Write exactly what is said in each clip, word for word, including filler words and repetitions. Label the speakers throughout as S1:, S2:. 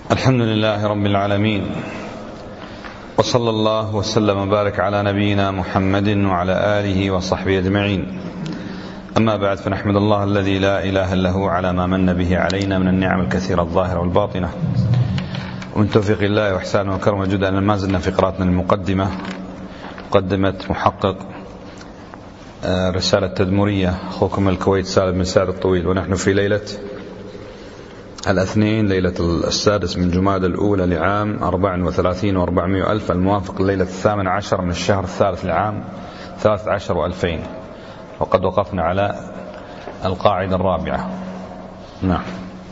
S1: الحمد لله رب العالمين، وصلى الله وسلم وبارك على نبينا محمد وعلى آله وصحبه أجمعين. أما بعد، فنحمد الله الذي لا إله إلا هو على ما من به علينا من النعم الكثيرة الظاهرة والباطنة، ومن توفيق الله وإحسانه وكرمه جدا أن ما زلنا في قراءتنا المقدمة، مقدمة محقق رسالة تدمرية أخوكم الكويت سالم بن سعد الطويل، ونحن في ليلة الاثنين ليلة السادس من جمادى الأولى لعام أربع وثلاثين وأربعمائة ألف، الموافق الليلة الثامن عشر من الشهر الثالث لعام ثلاث عشر وألفين، وقد وقفنا على القاعدة الرابعة. نعم.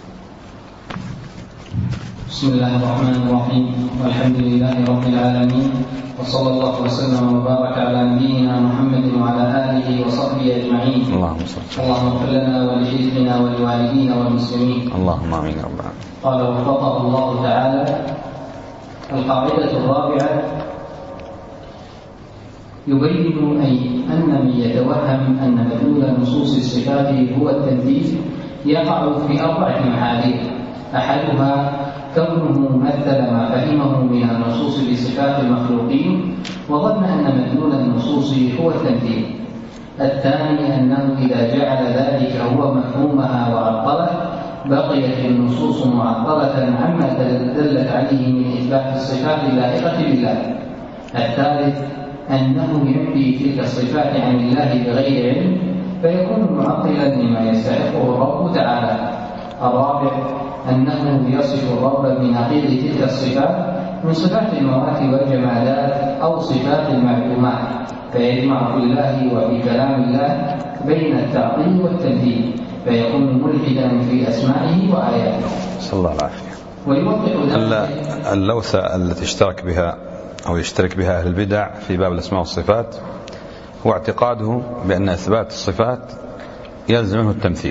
S2: بسم الله الرحمن الرحيم، والحمد لله رب العالمين، وصلى الله وسلم وبارك على نبينا محمد وعلى آله وصحبه أجمعين.
S1: اللهم صل
S2: اللهم اغفر لنا ولشيخنا ولوالدينا والمسلمين.
S1: اللهم آمين يا رب العالمين.
S2: قال وفقه الله تعالى: القاعدة الرابعة: يبين أي أن من يتوهم أن مدلول نصوص الصفات هو التنزيه يقع في أربعة محاذير. أحدها كونه مثل ما فهمه من النصوص بصفات المخلوقين وظن أن مدلول النصوص هو التمثيل. الثاني أنه إذا جعل ذلك هو مفهومها وعطله بقيت النصوص معطلة عما دلت عليه من إثبات الصفات اللائقة بالله. الثالث أنه ينفي تلك الصفات عن الله بغير علم فيكون معطلا لما يستحقه الرب تعالى. الرابع أنه يصف الرب بنقيض تلك الصفات من صفات المرات والجمالات أو صفات المعلومات، فيجمع في الله وفي كلام الله بين التعطيل والتنزيه فيكون ملحدا في أسمائه وآياته.
S1: صلى الله العافية.
S2: ويوضح
S1: اللوثة التي اشترك بها أو يشترك بها أهل البدع في باب الأسماء والصفات هو اعتقاده بأن إثبات الصفات يلزم منه التمثيل.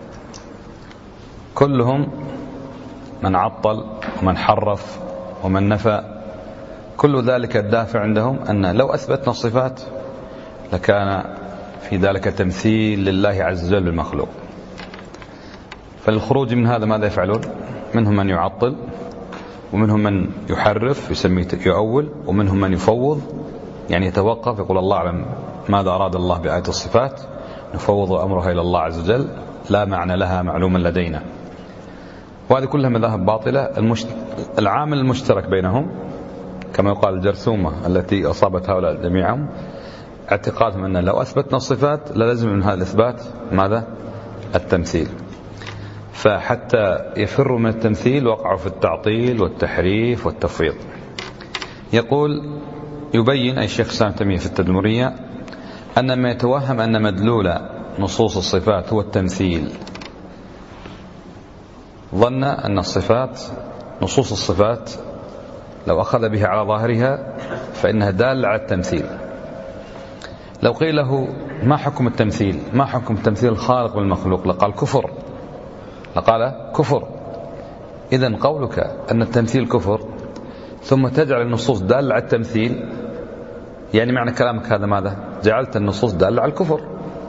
S1: كلهم من عطل ومن حرف ومن نفى، كل ذلك الدافع عندهم أن لو أثبتنا الصفات لكان في ذلك تمثيل لله عز وجل بالمخلوق. فالخروج من هذا ماذا يفعلون؟ منهم من يعطل، ومنهم من يحرف يسميه يؤول، ومنهم من يفوض يعني يتوقف يقول الله أعلم ماذا أراد الله بآية الصفات، نفوض أمرها إلى الله عز وجل لا معنى لها معلوما لدينا. وهذه كلها مذاهب باطلة. المشت... العامل المشترك بينهم كما يقال الجرثومة التي أصابت هؤلاء جميعهم اعتقادهم أن لو أثبتنا الصفات لازم من هذا الإثبات ماذا؟ التمثيل. فحتى يفروا من التمثيل وقعوا في التعطيل والتحريف والتفويض. يقول يبين أي شيخ الإسلام ابن تيمية في التدمرية أن ما يتوهم أن مدلول نصوص الصفات هو التمثيل ظن أن الصفات نصوص الصفات لو أخذ بها على ظاهرها فإنها دالة على التمثيل. لو قيل له ما حكم التمثيل، ما حكم تمثيل الخالق بالمخلوق، لقال كفر، لقال كفر. إذن قولك أن التمثيل كفر ثم تجعل النصوص دالة على التمثيل، يعني معنى كلامك هذا ماذا؟ جعلت النصوص دالة على الكفر،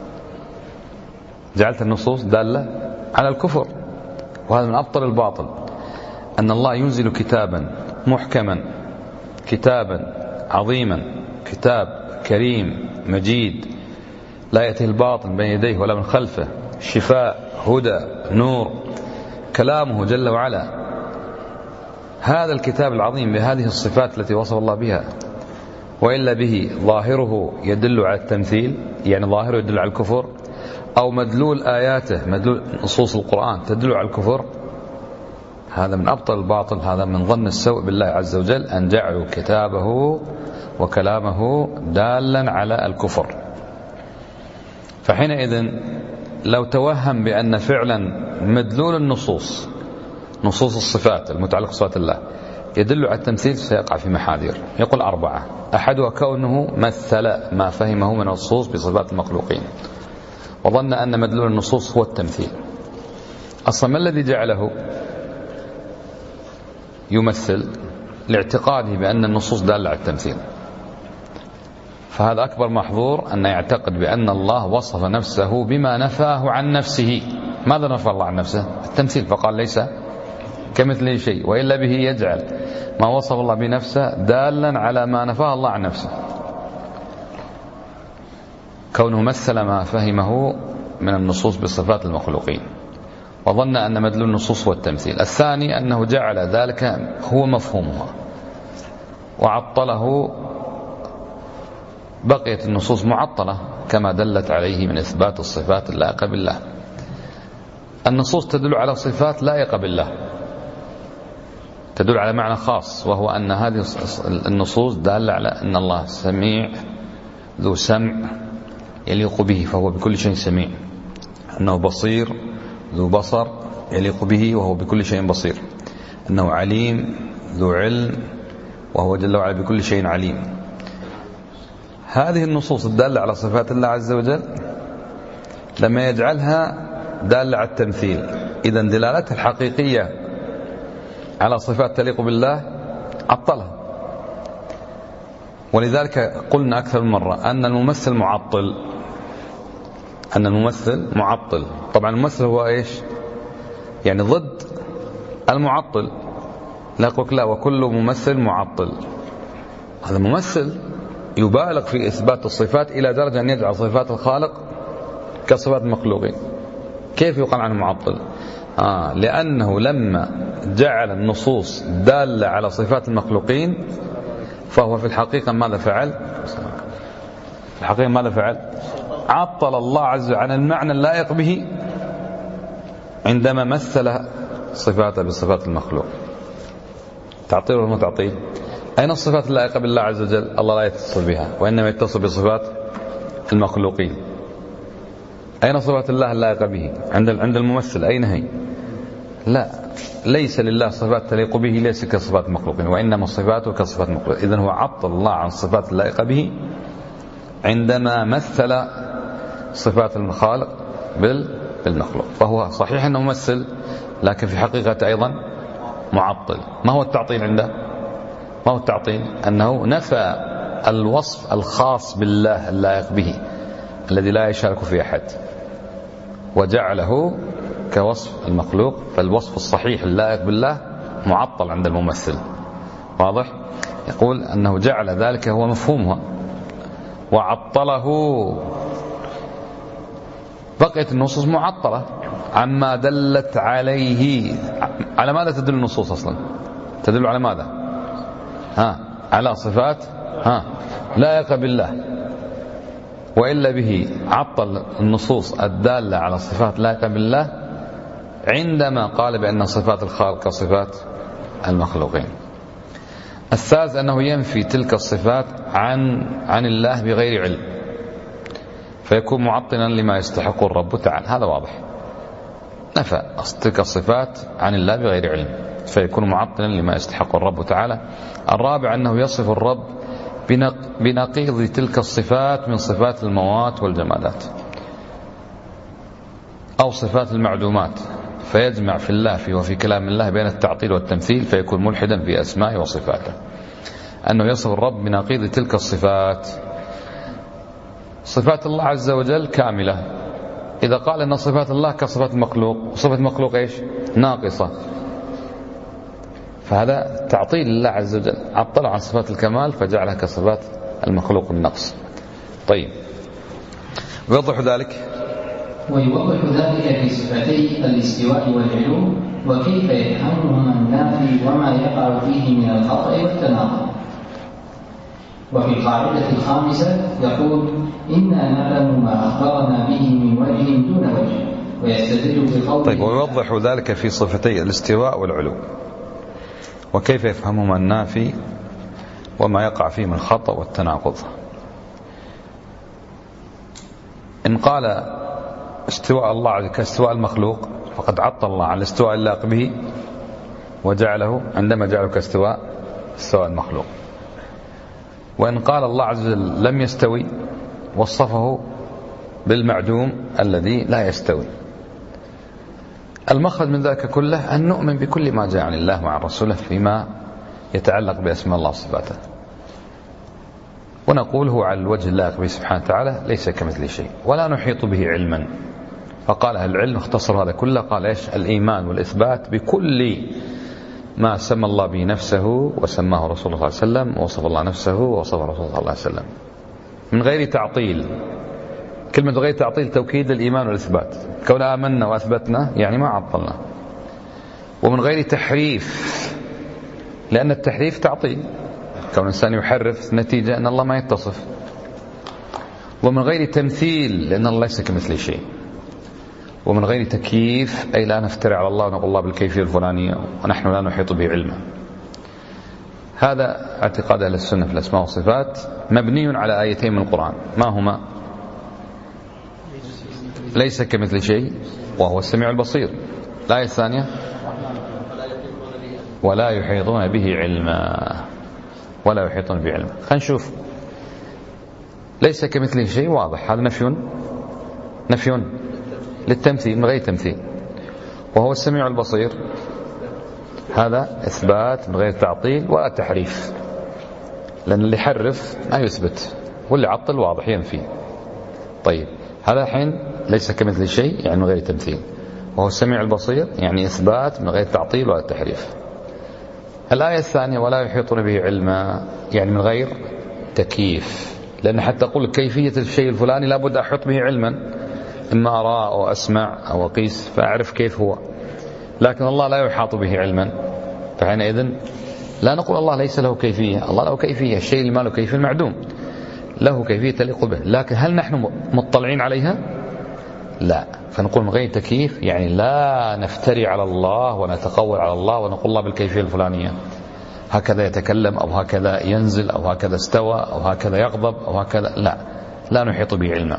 S1: جعلت النصوص دالة على الكفر. وهذا من أبطل الباطل، أن الله ينزل كتابا محكما، كتابا عظيما، كتاب كريم مجيد لا يأتيه الباطل بين يديه ولا من خلفه، شفاء هدى نور، كلامه جل وعلا. هذا الكتاب العظيم بهذه الصفات التي وصف الله بها، وإلا به ظاهره يدل على التمثيل، يعني ظاهره يدل على الكفر، أو مدلول آياته مدلول نصوص القرآن تدل على الكفر. هذا من أبطل الباطل، هذا من ظن السوء بالله عز وجل أن جعلوا كتابه وكلامه دالا على الكفر. فحينئذ لو توهم بأن فعلا مدلول النصوص نصوص الصفات المتعلقة بصفات الله يدل على التمثيل سيقع في محاذير. يقول أربعة: أحدها كونه مثل ما فهمه من النصوص بصفات المخلوقين وظن أن مدلول النصوص هو التمثيل. أصلا ما الذي جعله يمثل؟ لاعتقاده بأن النصوص دالة على التمثيل. فهذا أكبر محظور أن يعتقد بأن الله وصف نفسه بما نفاه عن نفسه. ماذا نفى الله عن نفسه؟ التمثيل، فقال ليس كمثله شيء، وإلا به يجعل ما وصف الله بنفسه دالا على ما نفاه الله عن نفسه، كونه مثل ما فهمه من النصوص بصفات المخلوقين، وظن أن مدلول النصوص هو التمثيل. الثاني أنه جعل ذلك هو مفهومها وعطله، بقيت النصوص معطلة كما دلت عليه من إثبات الصفات اللائقة بالله. النصوص تدل على صفات لائقة بالله، تدل على معنى خاص، وهو أن هذه النصوص دالة على أن الله سميع ذو سمع يليق به فهو بكل شيء سميع، أنه بصير ذو بصر يليق به وهو بكل شيء بصير، أنه عليم ذو علم وهو جل وعلا بكل شيء عليم. هذه النصوص الدالة على صفات الله عز وجل لما يجعلها دالة على التمثيل، إذن دلالتها الحقيقية على صفات تليق بالله عطلها. ولذلك قلنا أكثر من مرة أن الممثل معطل، أن الممثل معطل. طبعا الممثل هو إيش؟ يعني ضد المعطل. لا يقولك لا وكل ممثل معطل، هذا ممثل يبالغ في إثبات الصفات إلى درجة أن يجعل صفات الخالق كصفات المخلوقين. كيف يقال عنه معطل؟ آه لأنه لما جعل النصوص دالة على صفات المخلوقين فهو في الحقيقة ماذا فعل؟ في الحقيقة ماذا فعل؟ عطل الله عز وجل عن المعنى اللائق به عندما مثل صفاته بصفات المخلوق. تعطيل ولا تعطيل؟ أين الصفات اللائقة بالله عز وجل؟ الله لا يتصل بها، وإنما يتصل بصفات المخلوقين. أين صفات الله اللائقة به؟ عند عند الممثل أين هي؟ لا، ليس لله صفات تليق به ليس كصفات المخلوقين، وإنما صفاته كصفات المخلوق. إذن هو عطل الله عن الصفات اللائقة به عندما مثل صفات الخالق بالمخلوق. فهو صحيح أنه ممثل، لكن في حقيقة أيضا معطل. ما هو التعطيل عنده؟ ما هو التعطيل؟ أنه نفى الوصف الخاص بالله اللائق به الذي لا يشارك فيه أحد، وجعله كوصف المخلوق. فالوصف الصحيح اللائق بالله معطل عند الممثل. واضح؟ يقول أنه جعل ذلك هو مفهومها وعطله. بقيت النصوص معطلة عما دلت عليه. على ماذا تدل النصوص أصلا؟ تدل على ماذا؟ ها على صفات ها لائقة بالله، وإلا به عطل النصوص الدالة على صفات لائقة بالله عندما قال بأن صفات الخالق كصفات المخلوقين. الثالث أنه ينفي تلك الصفات عن عن الله بغير علم، فيكون معطلا لما يستحق الرب تعالى. هذا واضح، نفى تلك الصفات عن الله بغير علم فيكون معطلا لما يستحق الرب تعالى. الرابع أنه يصف الرب بنقيض تلك الصفات من صفات الموات والجمادات أو صفات المعدومات، فيجمع في الله في وفي كلام الله بين التعطيل والتمثيل فيكون ملحدا في أسمائه وصفاته. أنه يصف الرب بنقيض تلك الصفات. صفات الله عز وجل كاملة، إذا قال أن صفات الله كصفات المخلوق، وصفة المخلوق إيش؟ ناقصة، فهذا تعطيل الله عز وجل، عطل عن صفات الكمال فجعلها كصفات المخلوق النقص. طيب، ويوضح ذلك
S2: ويوضح ذلك في صفتي الاستواء والعلو وكيف يفهمهما النافي وما يقع فيه من الخطأ والتناقض. وفي القاعدة الخامسة يقول: إنا نعلم ما أخبرنا به من وجه دون وجه، ويستدل بقوله.
S1: طيب، ويوضح ذلك في صفتي الاستواء والعلو وكيف يفهمهما النافي وما يقع فيه من الخطأ والتناقض. إن قال استواء الله كاستواء المخلوق فقد عطل الله عن الاستواء اللائق به وجعله عندما جعله كاستواء استواء المخلوق. وإن قال الله عز وجل لم يستوي وصفه بالمعدوم الذي لا يستوي. المخرج من ذلك كله أن نؤمن بكل ما جاء عن الله وعن رسوله فيما يتعلق بأسماء الله وصفاته، ونقول هو على الوجه اللائق به سبحانه وتعالى ليس كمثله شيء ولا نحيط به علما. فقال أهل العلم اختصر هذا كله، قال إيش؟ الإيمان والإثبات بكل ما سمى الله به نفسه وسماه رسول الله صلى الله عليه وسلم، ووصف الله نفسه ووصف رسول الله صلى الله عليه وسلم، من غير تعطيل. كلمة غير تعطيل توكيد الإيمان والإثبات، كون آمنا وأثبتنا يعني ما عطلنا. ومن غير تحريف، لأن التحريف تعطيل، كون الإنسان يحرف نتيجة أن الله ما يتصف. ومن غير تمثيل، لأن الله ليس كمثله شيء. ومن غير تكييف، أي لا نفترع على الله ونقول الله بالكيفية الفلانية ونحن لا نحيط به علما. هذا اعتقاد أهل السنة في الأسماء والصفات، مبني على آيتين من القرآن. ما هما؟ ليس كمثل شيء وهو السميع البصير. الآية الثانية ولا يحيطون به علما، ولا يحيطون به علما. خلينا نشوف. ليس كمثله شيء واضح، هذا نفي نفي للتمثيل من غير تمثيل. وهو السميع البصير، هذا إثبات من غير تعطيل ولا تحريف، لأن اللي يحرف ما يثبت، واللي عطل واضح ينفي. طيب هذا الحين ليس كمثل شيء يعني من غير تمثيل، وهو السميع البصير يعني إثبات من غير تعطيل ولا تحريف. الآية الثانية ولا يحيطون به علما يعني من غير تكييف، لأن حتى أقول كيفية الشيء الفلاني لابد أحيط به علما، إما أرى أو أسمع أو أقيس فأعرف كيف هو، لكن الله لا يحاط به علما. فحينئذ لا نقول الله ليس له كيفية، الله له كيفية، الشيء اللي ما له كيفية المعدوم له كيفية تليق به، لكن هل نحن مطلعين عليها؟ لا. فنقول من غير تكييف يعني لا نفتري على الله ونتقول على الله ونقول الله بالكيفية الفلانية، هكذا يتكلم أو هكذا ينزل أو هكذا استوى أو هكذا يغضب أو هكذا، لا لا نحيط به علما.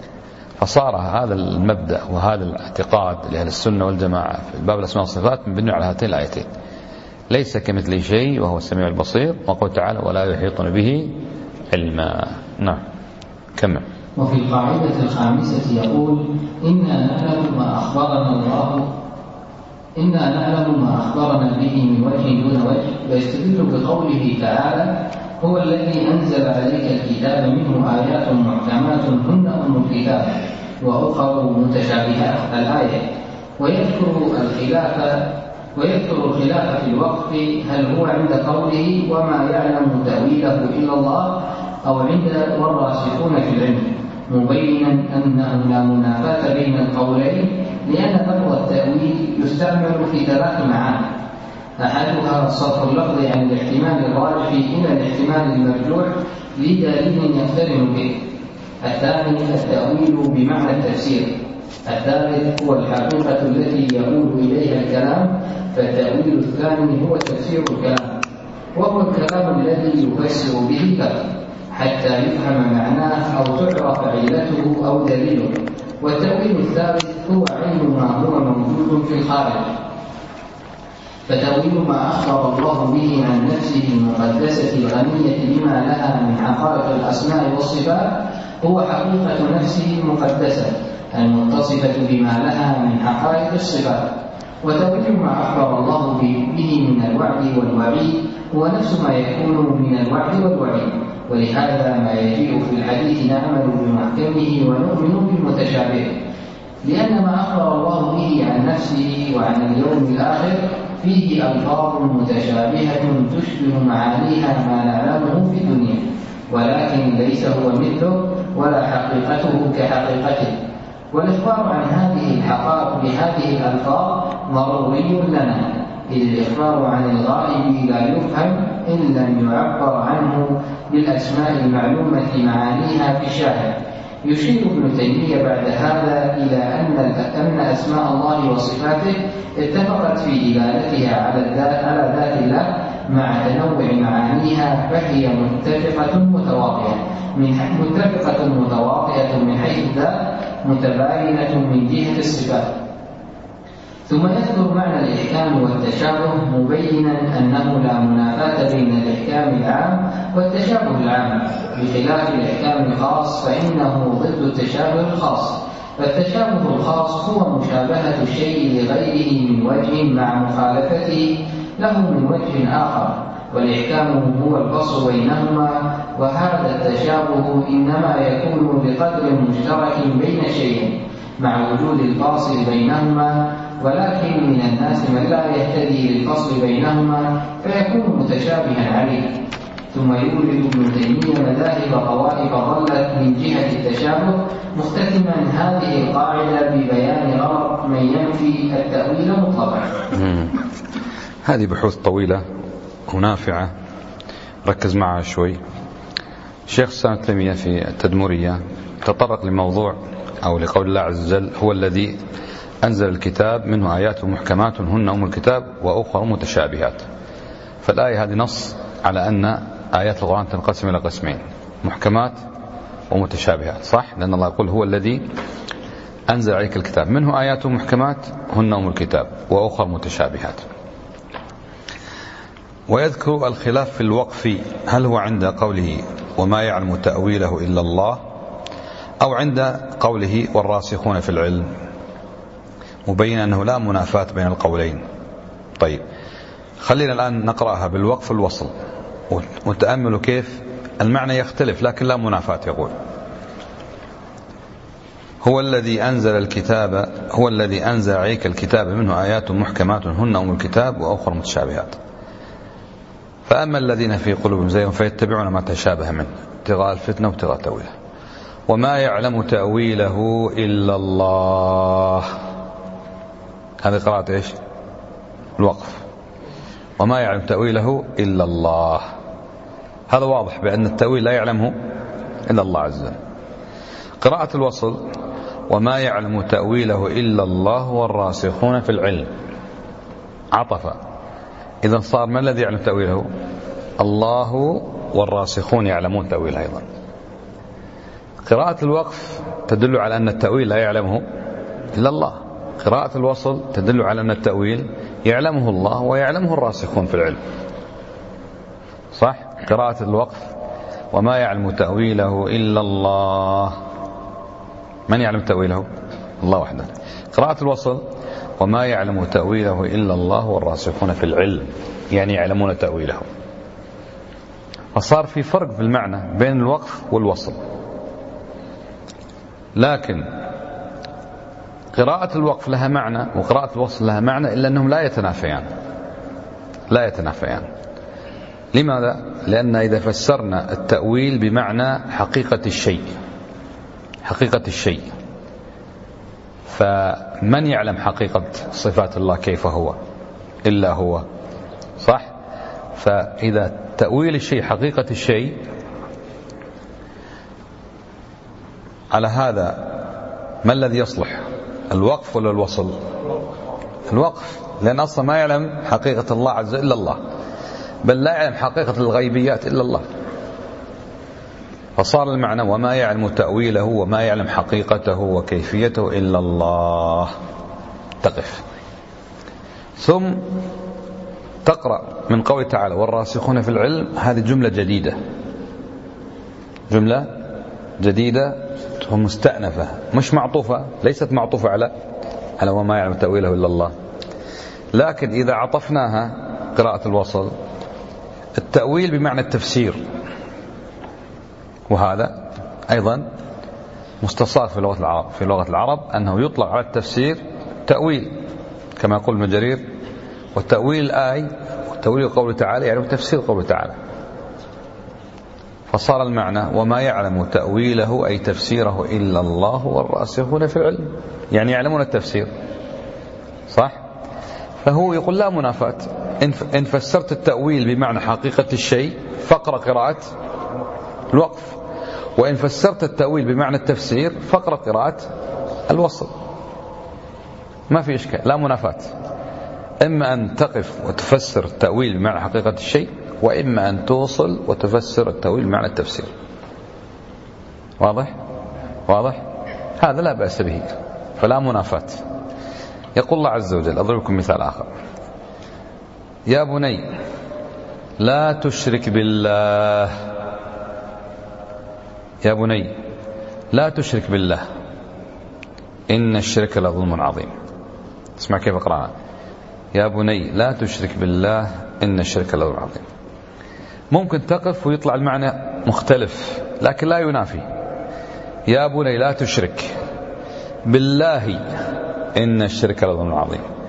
S1: فصار هذا المبدأ وهذا الاعتقاد لأهل السنة والجماعة في باب الأسماء والصفات مبني على هاتين الآيتين، ليس كمثله شيء وهو السميع البصير، وقال تعالى ولا يحيطون به علما. نعم كمل.
S2: وفي القاعدة الخامسة يقول إنا نعلم ما أخبرنا الله إنا نعلم ما أخبرنا به من وجه دون وجه، ويستدل بقوله تعالى هو الذي أنزل عليك الكتاب منه آيات محكمات هن أم الكتاب وأخر متشابهات الآية، ويذكر الخلاف ويذكر الخلاف في الوقف هل هو عند قوله وما يعلم تأويله إلا الله أو عند والراسخون في العلم، مبينا أنه لا منافاة بين القولين، لأن لفظ التأويل يستعمل في ثلاث معاني: أحدها صرف اللفظ عن الاحتمال الراجح إلى الاحتمال المرجوح لدليل يقترن به، الثاني التأويل بمعنى التفسير، الثالث هو الحقيقة التي يؤول إليها الكلام، فالتأويل الثاني هو تفسير الكلام، وهو الكلام الذي يفسر به اللفظ حتى يفهم معناه أو تعرف علته أو دليله، والتأويل الثالث هو عين ما هو موجود في الخارج. فتأويل ما أخبر الله به عن نفسه المقدسة الغنية بما لها من حقائق الأسماء والصفات هو حقيقة نفسه المقدسة المتصفة بما لها من حقائق الصفات. وتأويل ما أخبر الله به من الوعد والوعيد هو نفس ما يكون من الوعد والوعيد، ولهذا ما يجيء في الحديث نعمل بمحكمه ونؤمن بالمتشابه، لأن ما أخبر الله به عن نفسه وعن اليوم الآخر فيه ألفاظ متشابهة تشبه معانيها ما نعلمه في الدنيا، ولكن ليس هو مثله ولا حقيقته كحقيقته. والإخبار عن هذه الحقائق بهذه الألفاظ ضروري لنا، إذ الإخبار عن الغائب لا يفهم إن لم يعبر عنه بالأسماء المعلومة معانيها في الشاهد. يشير ابن تيمية بعد هذا إلى أن أن أسماء الله وصفاته اتفقت في دلالتها على الذات على ذات الله مع تنوع معانيها، فهي متفقة متواطئة من متفقة متواطئة من حيث الذات، متباينة من جهة الصفات. ثم يذكر معنى الإحكام والتشابه مبينا أنه لا منافاة بين الإحكام العام والتشابه العام، بخلاف الإحكام الخاص فإنه ضد التشابه الخاص. فالتشابه الخاص هو مشابهة الشيء لغيره من وجه مع مخالفته له من وجه آخر، والإحكام هو الفصل بينهما، وهذا التشابه إنما يكون بقدر مشترك بين شيئين مع وجود الفاصل بينهما، ولكن من الناس من لا يهتدي للفصل بينهما فيكون متشابها عليه. ثم يورد ابن تيمية مذاهب طوائف ضلت من جهة التشابه، مختتما هذه القاعدة ببيان غرض من ينفي التأويل مطلقا.
S1: هذه بحوث طويلة ونافعة، ركز معها شوي. الشيخ الإسلام ابن تيمية في التدمرية تطرق لموضوع أو لقول الله عز وجل: هو الذي أنزل الكتاب منه آيات محكمات هن أم الكتاب وأخرى متشابهات. فالآية هذه نص على أن آيات القرآن تنقسم إلى قسمين: محكمات ومتشابهات، صح؟ لأن الله يقول: هو الذي أنزل عليك الكتاب منه آيات محكمات هن أم الكتاب وأخرى متشابهات. ويذكر الخلاف في الوقف، هل هو عند قوله وما يعلم تأويله إلا الله، أو عند قوله والراسخون في العلم، مبين أنه لا منافاة بين القولين. طيب، خلينا الآن نقرأها بالوقف الوصل وتأملوا كيف المعنى يختلف لكن لا منافاة. يقول: هو الذي أنزل الكتاب هو الذي أنزل عليك الكتاب منه آيات محكمات هن أم الكتاب وأخرى متشابهات، فأما الذين في قلوبهم زيغ فيتبعون ما تشابه منه ابتغاء الفتنة وابتغاء تأويله وما يعلم تأويله إلا الله. هذه قراءة إيش؟ الوقف. وما يعلم تأويله إلا الله، هذا واضح بأن التأويل لا يعلمه إلا الله عز وجل. قراءة الوصل: وما يعلم تأويله إلا الله والراسخون في العلم، عطف. إذا صار ما الذي يعلم تأويله؟ الله، والراسخون يعلمون تأويله أيضا. قراءة الوقف تدل على أن التأويل لا يعلمه إلا الله. قراءة الوصل تدل على أن التأويل يعلمه الله ويعلمه الراسخون في العلم، صح؟ قراءة الوقف: وما يعلم تأويله إلا الله، من يعلم تأويله؟ الله وحده. قراءة الوصل: وما يعلم تأويله إلا الله والراسخون في العلم، يعني يعلمون تأويله. فصار في فرق في المعنى بين الوقف والوصل. لكن قراءة الوقف لها معنى وقراءة الوصل لها معنى، إلا أنهم لا يتنافيان لا يتنافيان لماذا؟ لأن إذا فسرنا التأويل بمعنى حقيقة الشيء حقيقة الشيء فمن يعلم حقيقة صفات الله كيف هو إلا هو، صح؟ فإذا تأويل الشيء حقيقة الشيء، على هذا ما الذي يصلح؟ الوقف ولا الوصل؟ الوقف، لأن أصلا ما يعلم حقيقة الله عز وجل إلا الله، بل لا يعلم حقيقة الغيبيات إلا الله. فصار المعنى: وما يعلم تأويله وما يعلم حقيقته وكيفيته إلا الله. تقف، ثم تقرأ من قوله تعالى: والراسخون في العلم. هذه جملة جديدة جملة جديدة ومستأنفة، مش معطوفة، ليست معطوفة على على وما يعلم تأويله إلا الله. لكن إذا عطفناها قراءة الوصل، التأويل بمعنى التفسير، وهذا أيضا مستصاغ في لغة العرب في لغة العرب أنه يطلق على التفسير تأويل، كما يقول ابن جرير: والتأويل الآي وتأويل قوله تعالى يعني تفسير قوله تعالى. فصار المعنى: وما يعلم تأويله أي تفسيره إلا الله والراسخون في العلم، يعني يعلمون التفسير، صح؟ فهو يقول لا منافاة. إن فسرت التأويل بمعنى حقيقة الشيء فاقرأ قراءة الوقف، وإن فسرت التأويل بمعنى التفسير فاقرأ قراءة الوصل. ما في إشكال، لا منافاة. إما أن تقف وتفسر التأويل بمعنى حقيقة الشيء، وإما أن توصل وتفسر التأويل بمعنى التفسير. واضح؟ واضح؟ هذا لا بأس به، فلا منافاة. يقول الله عز وجل، أضرب لكم مثال آخر: يا بني لا تشرك بالله. يا بني لا تشرك بالله إن الشرك لظلم عظيم. اسمع كيف أقرأها: يا بني لا تشرك بالله إن الشرك لظلم عظيم. ممكن تقف ويطلع المعنى مختلف، لكن لا ينافي. يا بني لا تشرك بالله إن الشرك لظلم عظيم.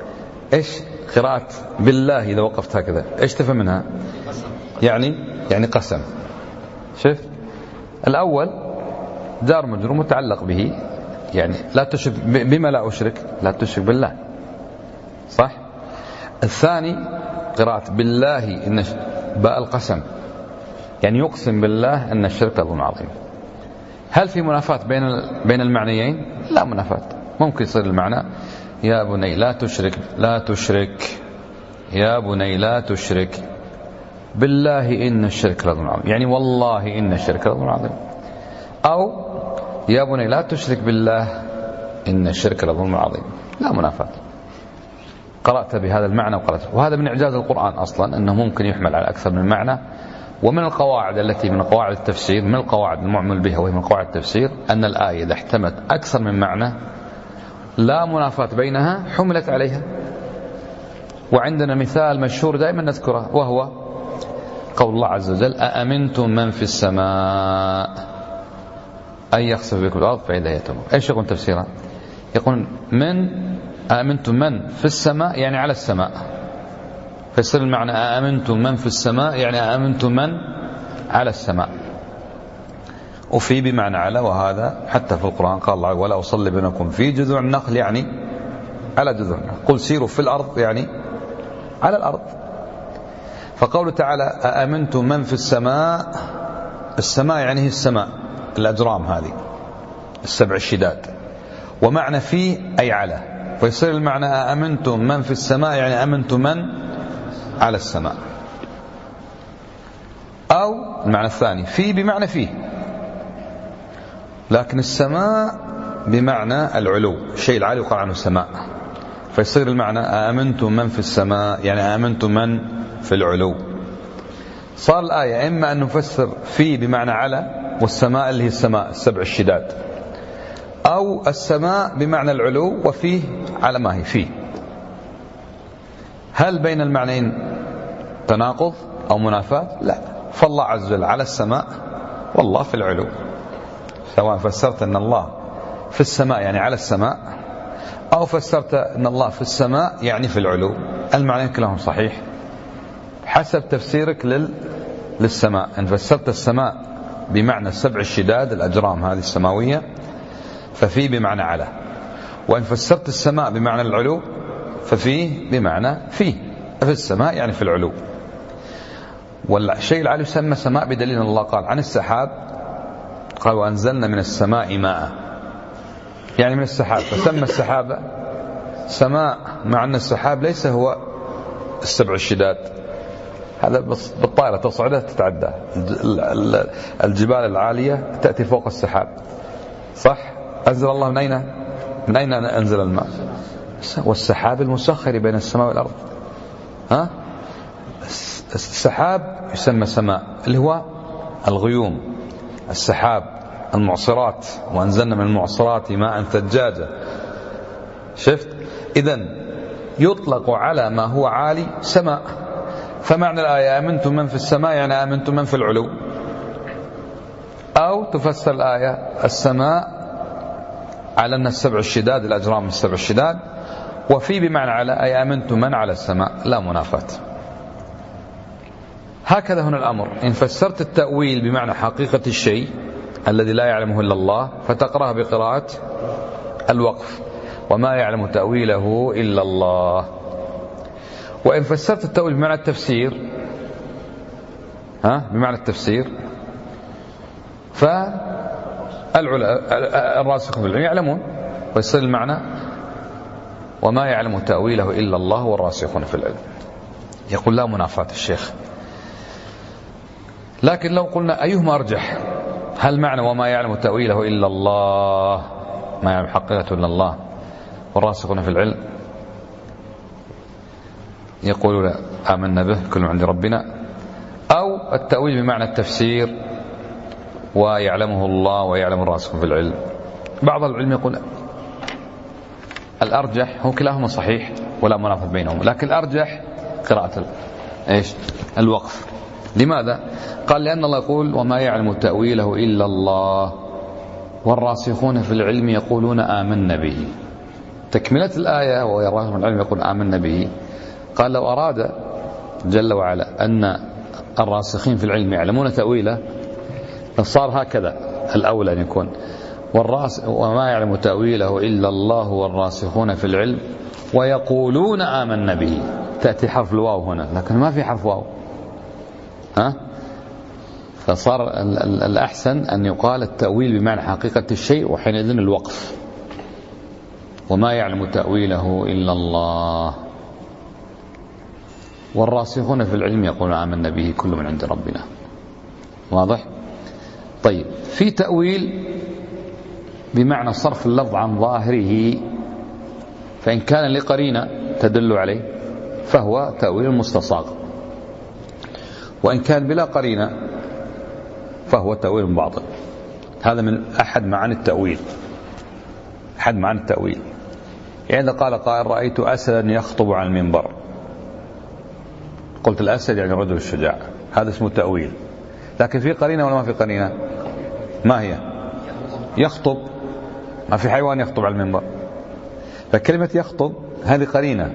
S1: إيش قراءة بالله إذا وقفت هكذا إيش تفهم منها؟ يعني يعني قسم. شفت الأول جار مجرور متعلق به، يعني لا تشرك. بما لا أشرك؟ لا تشرك بالله، صح. الثاني قراءة بالله إن باء القسم، يعني يقسم بالله أن الشرك لظلم عظيم. هل في منافاة بين بين المعنيين؟ لا منافاة. ممكن يصير المعنى يا بني لا تشرك لا تشرك يا بني لا تشرك بالله إن الشرك لظلم عظيم، يعني والله إن الشرك لظلم عظيم. أو يا بني لا تشرك بالله إن الشرك لظلم عظيم، لا منافاة. قرأت بهذا المعنى وقرأت، وهذا من إعجاز القرآن أصلا أنه ممكن يحمل على أكثر من معنى. ومن القواعد التي من قواعد التفسير، من القواعد المعمل بها وهي من قواعد التفسير، أن الآية إذا احتملت أكثر من معنى لا منافاة بينها حملت عليها. وعندنا مثال مشهور دائما نذكره، وهو قول الله عز وجل أأمنتم من في السماء أن يخسف بكم الأرض فإذا هي تمور. إيش يقول تفسيرها؟ يقول من أأمنتم من في السماء يعني على السماء، فيصير المعنى أأمنتم من في السماء يعني أأمنتم من على السماء. وفي بمعنى على، وهذا حتى في القرآن قال الله ولا أصلي بينكم في جذوع النخل يعني على جذوع النخل، قل سيروا في الأرض يعني على الأرض. فقوله تعالى أأمنتم من في السماء، السماء يعني هي السماء الأجرام هذه السبع الشداد، ومعنى في أي على، فيصير المعنى أأمنتم من في السماء يعني أمنتم من على السماء. أو المعنى الثاني في بمعنى فيه، لكن السماء بمعنى العلو، الشيء العالي يقال عنه السماء، فيصير المعنى أأمنتم من في السماء يعني أأمنتم من في العلو. صار الآية إما أن نفسر في بمعنى على، والسماء اللي هي السماء السبع الشداد، أو السماء بمعنى العلو وفيه على ما هي فيه. هل بين المعنيين تناقض أو منافاة؟ لا. فالله عز وجل على السماء والله في العلو، سواء فسرت أن الله في السماء يعني على السماء، أو فسرت أن الله في السماء يعني في العلو، المعنيين كلهم صحيح حسب تفسيرك لل... للسماء. إن فسرت السماء بمعنى السبع الشداد الأجرام هذه السماوية ففي بمعنى على، وإن فسرت السماء بمعنى العلو ففيه بمعنى فيه، في السماء يعني في العلو. والشيء العالي يسمى سماء بدليل الله قال عن السحاب، قال وأنزلنا من السماء ماء، يعني من السحاب، فسمى السحاب سماء، مع أن السحاب ليس هو السبع الشداد، هذا بالطائرة تصعدها تتعدى، الجبال العالية تأتي فوق السحاب، صح؟ أنزل الله من أين؟ من أين أنزل الماء؟ والسحاب المسخر بين السماء والأرض. ها؟ السحاب يسمى سماء اللي هو الغيوم، السحاب المعصرات، وأنزلنا من المعصرات ماء ثجاجا. شفت؟ إذن يطلق على ما هو عالي سماء. فمعنى الآية آمنتم من في السماء يعني آمنتم من في العلو. أو تفسر الآية السماء على أن السبع الشداد الأجرام السبع الشداد، وفي بمعنى على أي آمنتم من على السماء، لا منافاة. هكذا هنا الأمر. إن فسرت التأويل بمعنى حقيقة الشيء الذي لا يعلمه إلا الله فتقرأها بقراءة الوقف وما يعلم تأويله إلا الله. وإن فسرت التأويل بمعنى التفسير، ها بمعنى التفسير، فالراسخون في العلم يعلمون، ويصير المعنى وما يعلم تأويله إلا الله والراسخون في العلم. يقول لا منافاة الشيخ. لكن لو قلنا أيهما أرجح، هل معنى وما يعلم تأويله إلا الله ما يعلم حقيقته إلا الله والراسخون في العلم يقولون آمنا به كل عند ربنا، أو التأويل بمعنى التفسير ويعلمه الله ويعلم الراسخون في العلم؟ بعض العلم يقول الأرجح هو كلاهما صحيح ولا منافاة بينهم، لكن الأرجح قراءة إيش الوقف. لماذا؟ قال لأن الله يقول وما يعلم تأويله إلا الله والراسخون في العلم يقولون آمنا به. تكملة الآية ويراه العلم يقول آمنا به، قال لو أراد جل وعلا أن الراسخين في العلم يعلمون تأويله فصار هكذا الأولى أن يكون والراس وما يعلم تأويله إلا الله والراسخون في العلم ويقولون آمنا به، تأتي حرف الواو هنا لكن ما في حرف واو، ها؟ فصار الأحسن أن يقال التأويل بمعنى حقيقة الشيء، وحينئذ الوقف وما يعلم تأويله إلا الله والراسخون في العلم يقولون آمنا به كل من عند ربنا. واضح؟ طيب، في تأويل بمعنى صرف اللفظ عن ظاهره، فإن كان لقرينة تدل عليه فهو تأويل مستصاغ، وإن كان بلا قرينة فهو تأويل باطل. هذا من أحد معاني التأويل، أحد معاني التأويل. يعني إذا قال قائل رأيت أسدا يخطب على المنبر، قلت الأسد يعني الرجل الشجاع، هذا اسمه تأويل. لكن في قرينة ولا ما في قرينة؟ ما هي؟ يخطب، ما في حيوان يخطب على المنبر، فكلمة يخطب هذه قرينة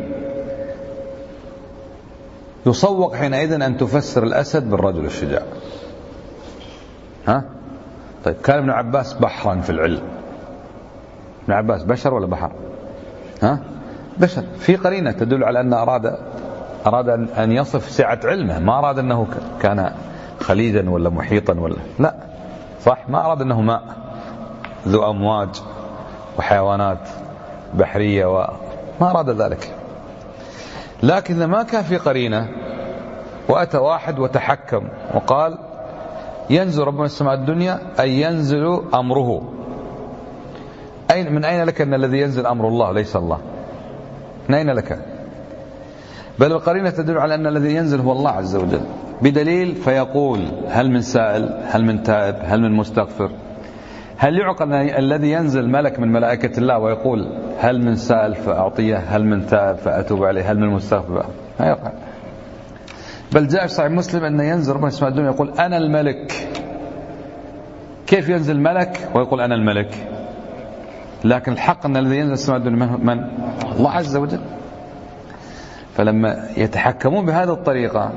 S1: يصوغ حينئذ أن تفسر الأسد بالرجل الشجاع. ها؟ طيب، كان ابن عباس بحرا في العلم. ابن عباس بشر ولا بحر؟ ها؟ بشر. في قرينة تدل على أن أراد أراد أن يصف سعة علمه، ما أراد أنه كان خليجا ولا محيطا ولا لا، صح؟ ما أراد أنه ماء ذو أمواج وحيوانات بحرية وما أراد ذلك. لكن إذا ما كان في قرينة وأتى واحد وتحكم وقال ينزل ربنا السماء الدنيا أي ينزل أمره، أين من أين لك أن الذي ينزل أمر الله ليس الله؟ من أين لك؟ بل القرينة تدل على أن الذي ينزل هو الله عز وجل بدليل فيقول هل من سائل، هل من تائب، هل من مستغفر. هل يعقل أن الذي ينزل ملك من ملائكة الله ويقول هل من سائل فأعطيه، هل من تائب فأتوب عليه، هل من مستغفر؟ ما يقع. بل جاء في صحيح مسلم أن ينزل ربنا السماء الدنيا يقول أنا الملك. كيف ينزل ملك ويقول أنا الملك؟ لكن الحق أن الذي ينزل السماء الدنيا من, من؟ الله عز وجل. فلما يتحكمون بهذه الطريقة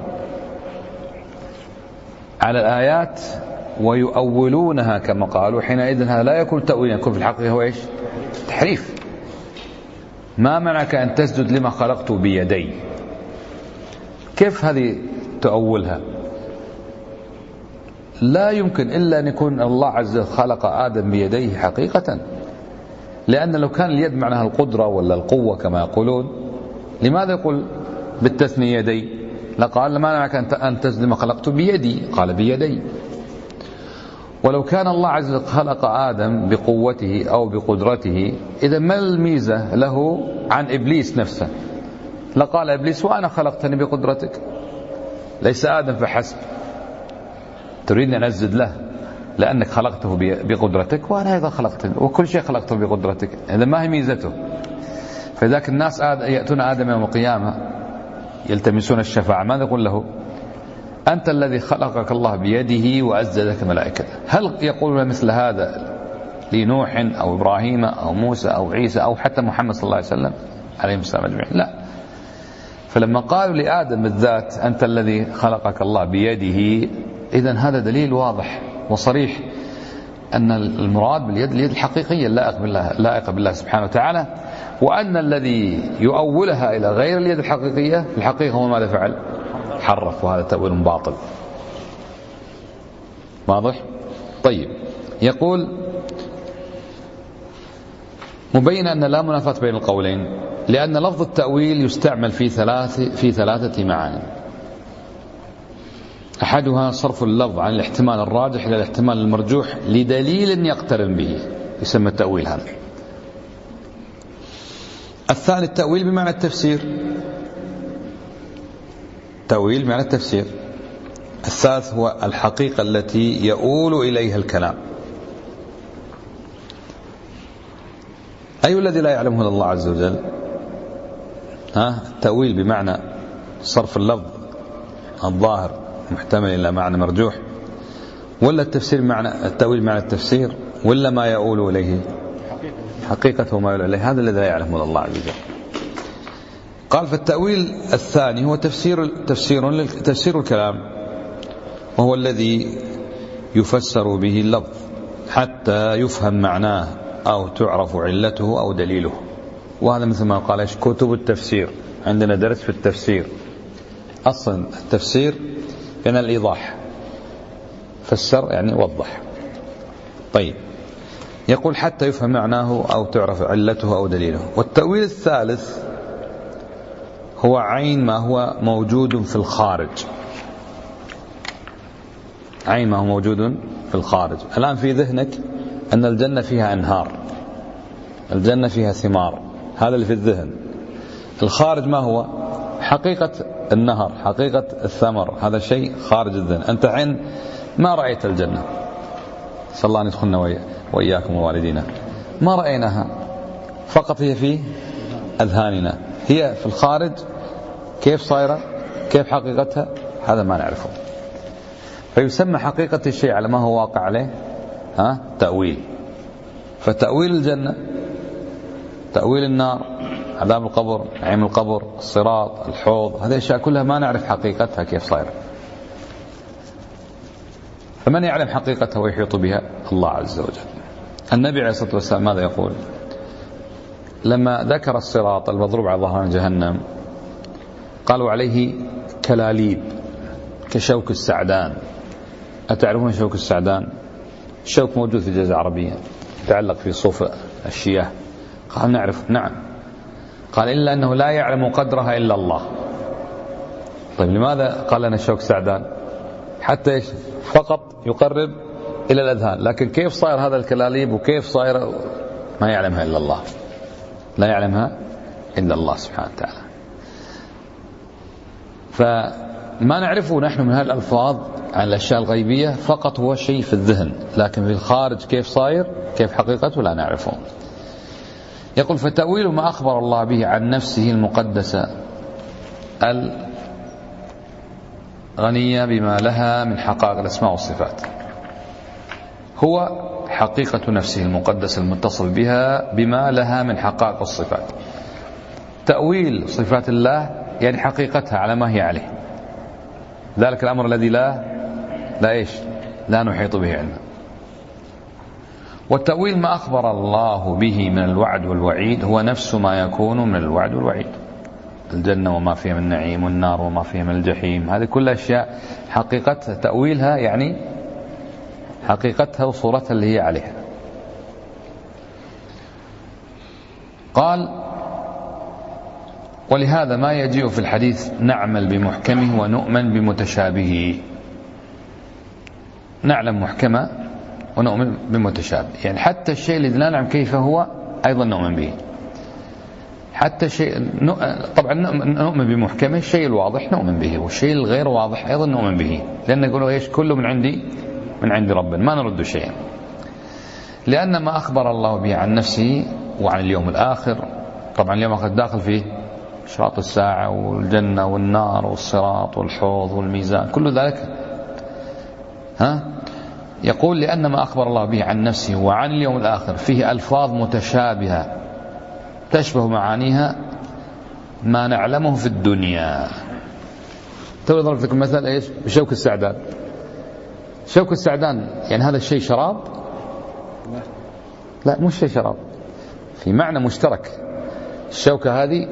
S1: على الآيات ويؤولونها كما قالوا، حينئذ هذا لا يكون تأويلا، يكون في الحقيقة هو إيش؟ تحريف. ما منعك أن تسجد لما خلقت بيدي؟ كيف هذه تؤولها؟ لا يمكن إلا أن يكون الله عز وجل خلق آدم بيديه حقيقة، لأن لو كان اليد معناها القدرة ولا القوة كما يقولون لماذا يقول بالتثنية يدي؟ لقال ما منعك أن تسجد لما خلقت بيدي، قال بيدي. ولو كان الله عز وجل خلق آدم بقوته أو بقدرته، إذا ما الميزة له عن إبليس نفسه؟ لقال إبليس وأنا خلقتني بقدرتك، ليس آدم فحسب. تريدني أن أسجد له لأنك خلقته بقدرتك وأنا أيضا خلقتني وكل شيء خلقته بقدرتك، إذا ما هي ميزته؟ فذاك الناس يأتون آدم يوم القيامة يلتمسون الشفاعة، ماذا يقول له؟ أنت الذي خلقك الله بيده وأسجدك ملائكته. هل يقولون مثل هذا لنوح أو إبراهيم أو موسى أو عيسى أو حتى محمد صلى الله عليه وسلم عليهم السلام أجمعين؟ لا. فلما قالوا لآدم بالذات أنت الذي خلقك الله بيده، إذن هذا دليل واضح وصريح أن المراد باليد اليد الحقيقية اللائقة بالله, لائقة بالله سبحانه وتعالى، وأن الذي يؤولها إلى غير اليد الحقيقية في الحقيقة هو ماذا فعل؟ حرف، وهذا تأويل باطل. واضح؟ طيب، يقول مبين أن لا منافاة بين القولين، لأن لفظ التأويل يستعمل في ثلاث في ثلاثة معاني. أحدها صرف اللفظ عن الاحتمال الراجح إلى الاحتمال المرجوح لدليل يقترن به، يسمى التأويل هذا. الثاني التأويل بمعنى التفسير، تأويل بمعنى التفسير. الثالث هو الحقيقة التي يؤول إليها الكلام. أي الذي لا يعلمه إلا الله عز وجل؟ ها؟ التأويل بمعنى صرف اللفظ الظاهر محتمل إلى معنى مرجوح، ولا التفسير بمعنى التأويل بمعنى التفسير، ولا ما يؤول إليه؟ حقيقته ما يدل عليه، هذا الذي لا يعلمه الله عز وجل. قال فالتأويل الثاني هو تفسير تفسير تفسير الكلام، وهو الذي يفسر به اللفظ حتى يفهم معناه أو تعرف علته أو دليله. وهذا مثل ما قال إيش كتب التفسير، عندنا درس في التفسير. أصلا التفسير يعني الإيضاح، فسر يعني وضح. طيب، يقول حتى يفهم معناه أو تعرف علته أو دليله. والتأويل الثالث هو عين ما هو موجود في الخارج، عين ما هو موجود في الخارج. الآن في ذهنك أن الجنة فيها أنهار، الجنة فيها ثمار، هذا اللي في الذهن. الخارج ما هو؟ حقيقة النهر، حقيقة الثمر، هذا شيء خارج الذهن. أنت عين ما رأيت الجنة، صلى الله أن يدخلنا وإياكم ووالدينا، ما رأيناها، فقط هي في أذهاننا، هي في الخارج كيف صايرة، كيف حقيقتها، هذا ما نعرفه. فيسمى حقيقة الشيء على ما هو واقع عليه ها تأويل. فتأويل الجنة، تأويل النار، عذاب القبر، نعيم القبر، الصراط، الحوض، هذه الأشياء كلها ما نعرف حقيقتها كيف صايرة. فمن يعلم حقيقتها ويحيط بها؟ الله عز وجل. النبي عليه الصلاة والسلام ماذا يقول لما ذكر الصراط المضروب على ظهر جهنم؟ قالوا عليه كلاليب كشوك السعدان. أتعرفون شوك السعدان؟ الشوك موجود في الجزيرة العربية، يتعلق في صوف الشياه. قال نعرف، نعم. قال إلا أنه لا يعلم قدرها إلا الله. طيب لماذا قال لنا شوك السعدان؟ حتى إيش؟ فقط يقرب إلى الأذهان، لكن كيف صاير هذا الكلاليب وكيف صاير ما يعلمها إلا الله، لا يعلمها إلا الله سبحانه وتعالى. فما نعرفه نحن من هذه الألفاظ عن الأشياء الغيبية فقط هو شيء في الذهن، لكن في الخارج كيف صاير، كيف حقيقته، لا نعرفه. يقول فتأويل ما أخبر الله به عن نفسه المقدسة الغنية بما لها من حقائق الأسماء والصفات، هو حقيقة نفسه المقدسة المتصل بها بما لها من حقائق الصفات. تأويل صفات الله يعني حقيقتها على ما هي عليه، ذلك الأمر الذي لا لا إيش لا نحيط به علما. والتأويل ما أخبر الله به من الوعد والوعيد هو نفس ما يكون من الوعد والوعيد، الجنة وما فيها من نعيم، والنار وما فيها من الجحيم، هذه كل أشياء حقيقتها تأويلها يعني حقيقتها وصورتها اللي هي عليها. قال ولهذا ما يجيء في الحديث نعمل بمحكمه ونؤمن بمتشابهه. نعلم محكمه ونؤمن بمتشابه، يعني حتى الشيء الذي لا نعلم كيف هو أيضا نؤمن به. حتى شيء طبعا نؤمن بمحكمه، الشيء الواضح نؤمن به، والشيء الغير واضح أيضا نؤمن به، لأن يقولوا إيش كله من عندي من عند ربنا، ما نرد شيئا. لأن ما أخبر الله به عن نفسه وعن اليوم الآخر، طبعا اليوم الآخر داخل فيه إشراط الساعة والجنة والنار والصراط والحوض والميزان، كل ذلك ها يقول لأن ما أخبر الله به عن نفسه وعن اليوم الآخر فيه ألفاظ متشابهة تشبه معانيها ما نعلمه في الدنيا. تو ضربت لكم مثال إيش بشوك السعدان. شوك السعدان يعني هذا الشيء شراب؟ لا مش شيء شراب، في معنى مشترك. الشوكة هذه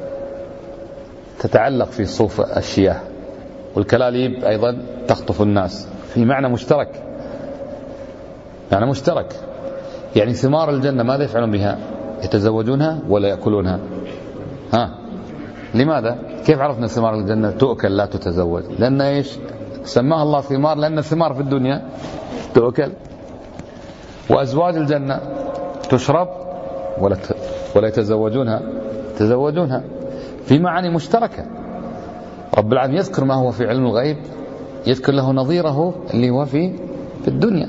S1: تتعلق في صوف الشياه، والكلاليب أيضا تخطف الناس، في معنى مشترك، معنى مشترك. يعني ثمار الجنة ماذا يفعلون بها؟ يتزوجونها ولا يأكلونها؟ ها لماذا؟ كيف عرفنا ثمار الجنة تؤكل لا تتزوج؟ لأن إيش سماها الله ثمار؟ لأن الثمار في الدنيا تؤكل. وأزواج الجنة تشرب ولا ولا يتزوجونها؟ يتزوجونها، في معاني مشتركة. رب العالمين يذكر ما هو في علم الغيب، يذكر له نظيره اللي هو في في الدنيا.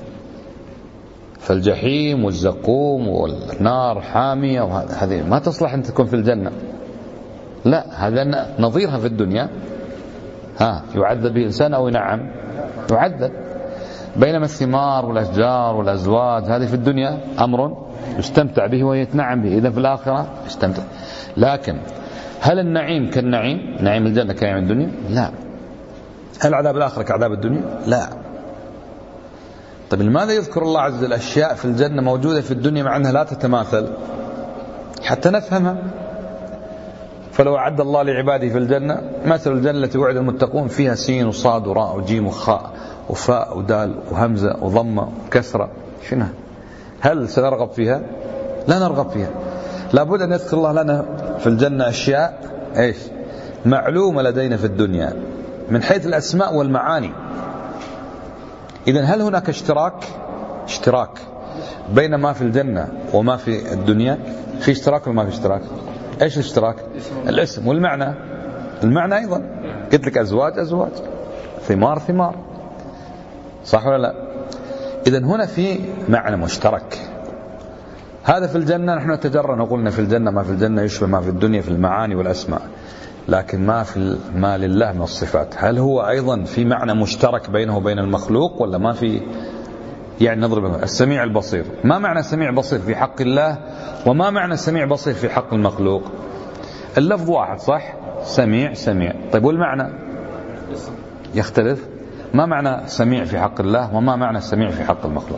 S1: فالجحيم والزقوم والنار حامية، وهذه ما تصلح أن تكون في الجنة، لا هذا نظيرها في الدنيا. ها يعذب به الإنسان أو ينعم؟ يعذب. بينما الثمار والأشجار والأزواج هذه في الدنيا أمر يستمتع به ويتنعم به، إذا في الآخرة يستمتع. لكن هل النعيم كالنعيم نعيم الجنة كنعيم الدنيا؟ لا. هل عذاب الآخرة كعذاب الدنيا؟ لا. طيب لماذا يذكر الله عز وجل أشياء في الجنة موجودة في الدنيا مع أنها لا تتماثل؟ حتى نفهمها. فلو أعد الله لعباده في الجنة مثل الجنة التي وعد المتقون فيها سين وصاد وراء وجيم وخاء وفاء ودال وهمزة وضمة وكسرة، شنو؟ هل سنرغب فيها؟ لا نرغب فيها. لابد أن يذكر الله لنا في الجنة أشياء إيش؟ معلومة لدينا في الدنيا من حيث الأسماء والمعاني. إذن هل هناك اشتراك؟ اشتراك بين ما في الجنة وما في الدنيا؟ في اشتراك ولا ما في اشتراك؟ ايش الاشتراك؟ الاسم والمعنى. المعنى ايضا قلت لك ازواج ازواج، ثمار ثمار، صح ولا لا؟ اذا هنا في معنى مشترك. هذا في الجنة نحن نتجرأ نقول في الجنة ما في الجنة يشبه ما في الدنيا في المعاني والاسماء، لكن ما في ما لله من الصفات هل هو ايضا في معنى مشترك بينه وبين المخلوق ولا ما في؟ يعني نضرب السميع البصير، ما معنى سميع بصير في حق الله وما معنى سميع بصير في حق المخلوق؟ اللفظ واحد صح؟ سميع سميع. طيب والمعنى يختلف. ما معنى سميع في حق الله وما معنى سميع في حق المخلوق؟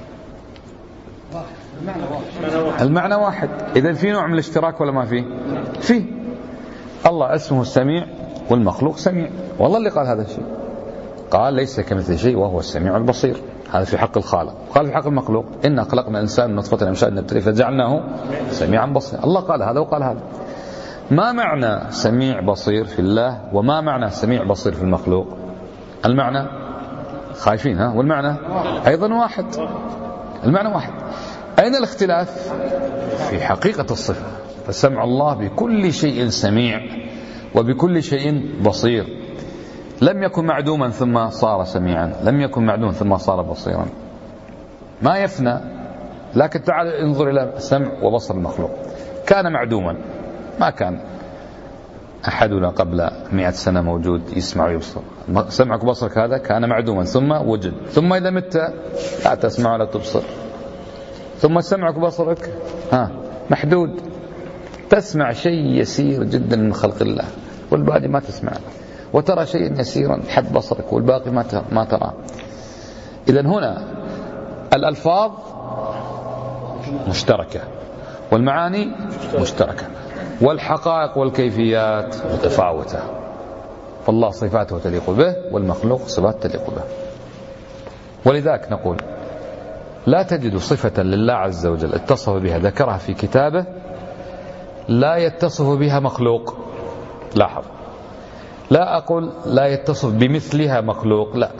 S1: المعنى واحد. إذن في نوع من الاشتراك ولا ما فيه؟ فيه. الله اسمه السميع والمخلوق سميع، والله اللي قال هذا الشيء قال ليس كمثل شيء وهو السميع البصير، هذا في حق الخالق. قال في حق المخلوق إنا خلقنا الإنسان من نطفة أمشاج نبتليه فجعلناه سميعا بصيرا. الله قال هذا وقال هذا. ما معنى سميع بصير في الله وما معنى سميع بصير في المخلوق؟ المعنى خايفين ها، والمعنى أيضا واحد. المعنى واحد. أين الاختلاف؟ في حقيقة الصفة. فسمع الله بكل شيء سميع وبكل شيء بصير. لم يكن معدوما ثم صار سميعا، لم يكن معدوما ثم صار بصيرا، ما يفنى. لكن تعال انظر إلى سمع وبصر المخلوق. كان معدوما، ما كان أحدنا قبل مئة سنة موجود يسمع ويبصر. سمعك وبصرك هذا كان معدوما ثم وجد، ثم إذا مت لا تسمع ولا تبصر. ثم سمعك وبصرك ها محدود، تسمع شيء يسير جدا من خلق الله والباقي ما تسمع، وترى شيء يسيرا حد بصرك والباقي ما ما ترى. إذن هنا الألفاظ مشتركة والمعاني مشتركة والحقائق والكيفيات متفاوتة. فالله صفاته تليق به والمخلوق صفات تليق به. ولذلك نقول لا تجد صفة لله عز وجل اتصف بها ذكرها في كتابه لا يتصف بها مخلوق. لاحظ، لا أقول لا يتصف بمثلها مخلوق، لا،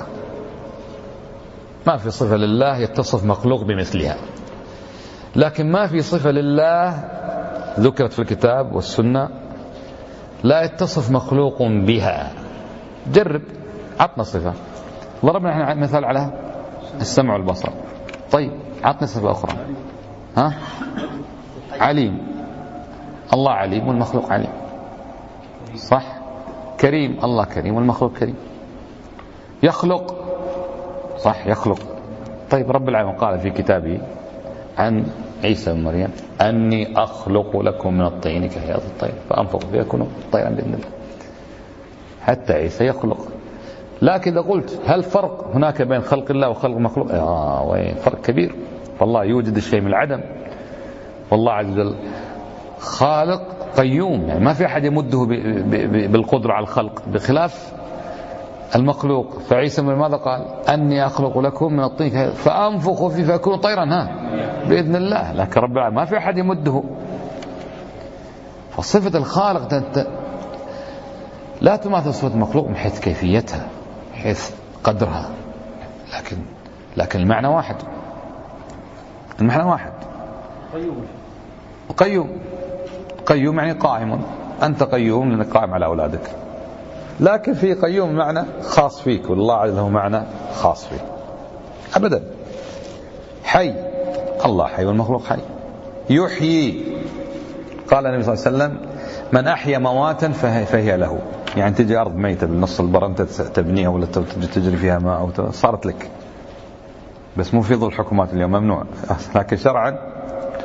S1: ما في صفة لله يتصف مخلوق بمثلها. لكن ما في صفة لله ذكرت في الكتاب والسنة لا يتصف مخلوق بها. جرب، عطنا صفة. ضربنا احنا مثال على السمع والبصر. طيب عطنا صفة أخرى. ها؟ عليم، الله عليم والمخلوق عليم، صح؟ كريم، الله كريم والمخلوق كريم. يخلق، صح يخلق. طيب رب العالمين قال في كتابه عن عيسى بن مريم أني أخلق لكم من الطين كهيئة الطير فأنفخ فيه يكون طيرا بإذن الله. حتى عيسى يخلق. لكن إذا قلت هل فرق هناك بين خلق الله وخلق مخلوق؟ آه وين فرق كبير. فالله يوجد الشيء من العدم، والله عز وجل خالق قيوم، يعني ما في أحد يمده بالقدرة على الخلق بخلاف المخلوق. فعيسى من ماذا قال؟ أني أخلق لكم من الطين فأنفخ فيه فيكون طيرا ها بإذن الله. لكن رب العالمين ما في أحد يمده. فصفة الخالق لا تماثل صفة المخلوق من حيث كيفيتها، من حيث قدرها، لكن لكن المعنى واحد. المعنى واحد. قيوم، قيوم يعني قائم. أنت قيوم لأنك قائم على أولادك. لكن في قيوم معنى خاص فيك، والله عز له معنى خاص فيك أبدا. حي، الله حي والمخلوق حي. يحيي، قال النبي صلى الله عليه وسلم من أحيا مواتا فهي له. يعني تجي أرض ميتة بالنص البر أنت تبنيها ولا تجري فيها ماء أو صارت لك، بس مو في ظل الحكومات اليوم ممنوع، لكن شرعا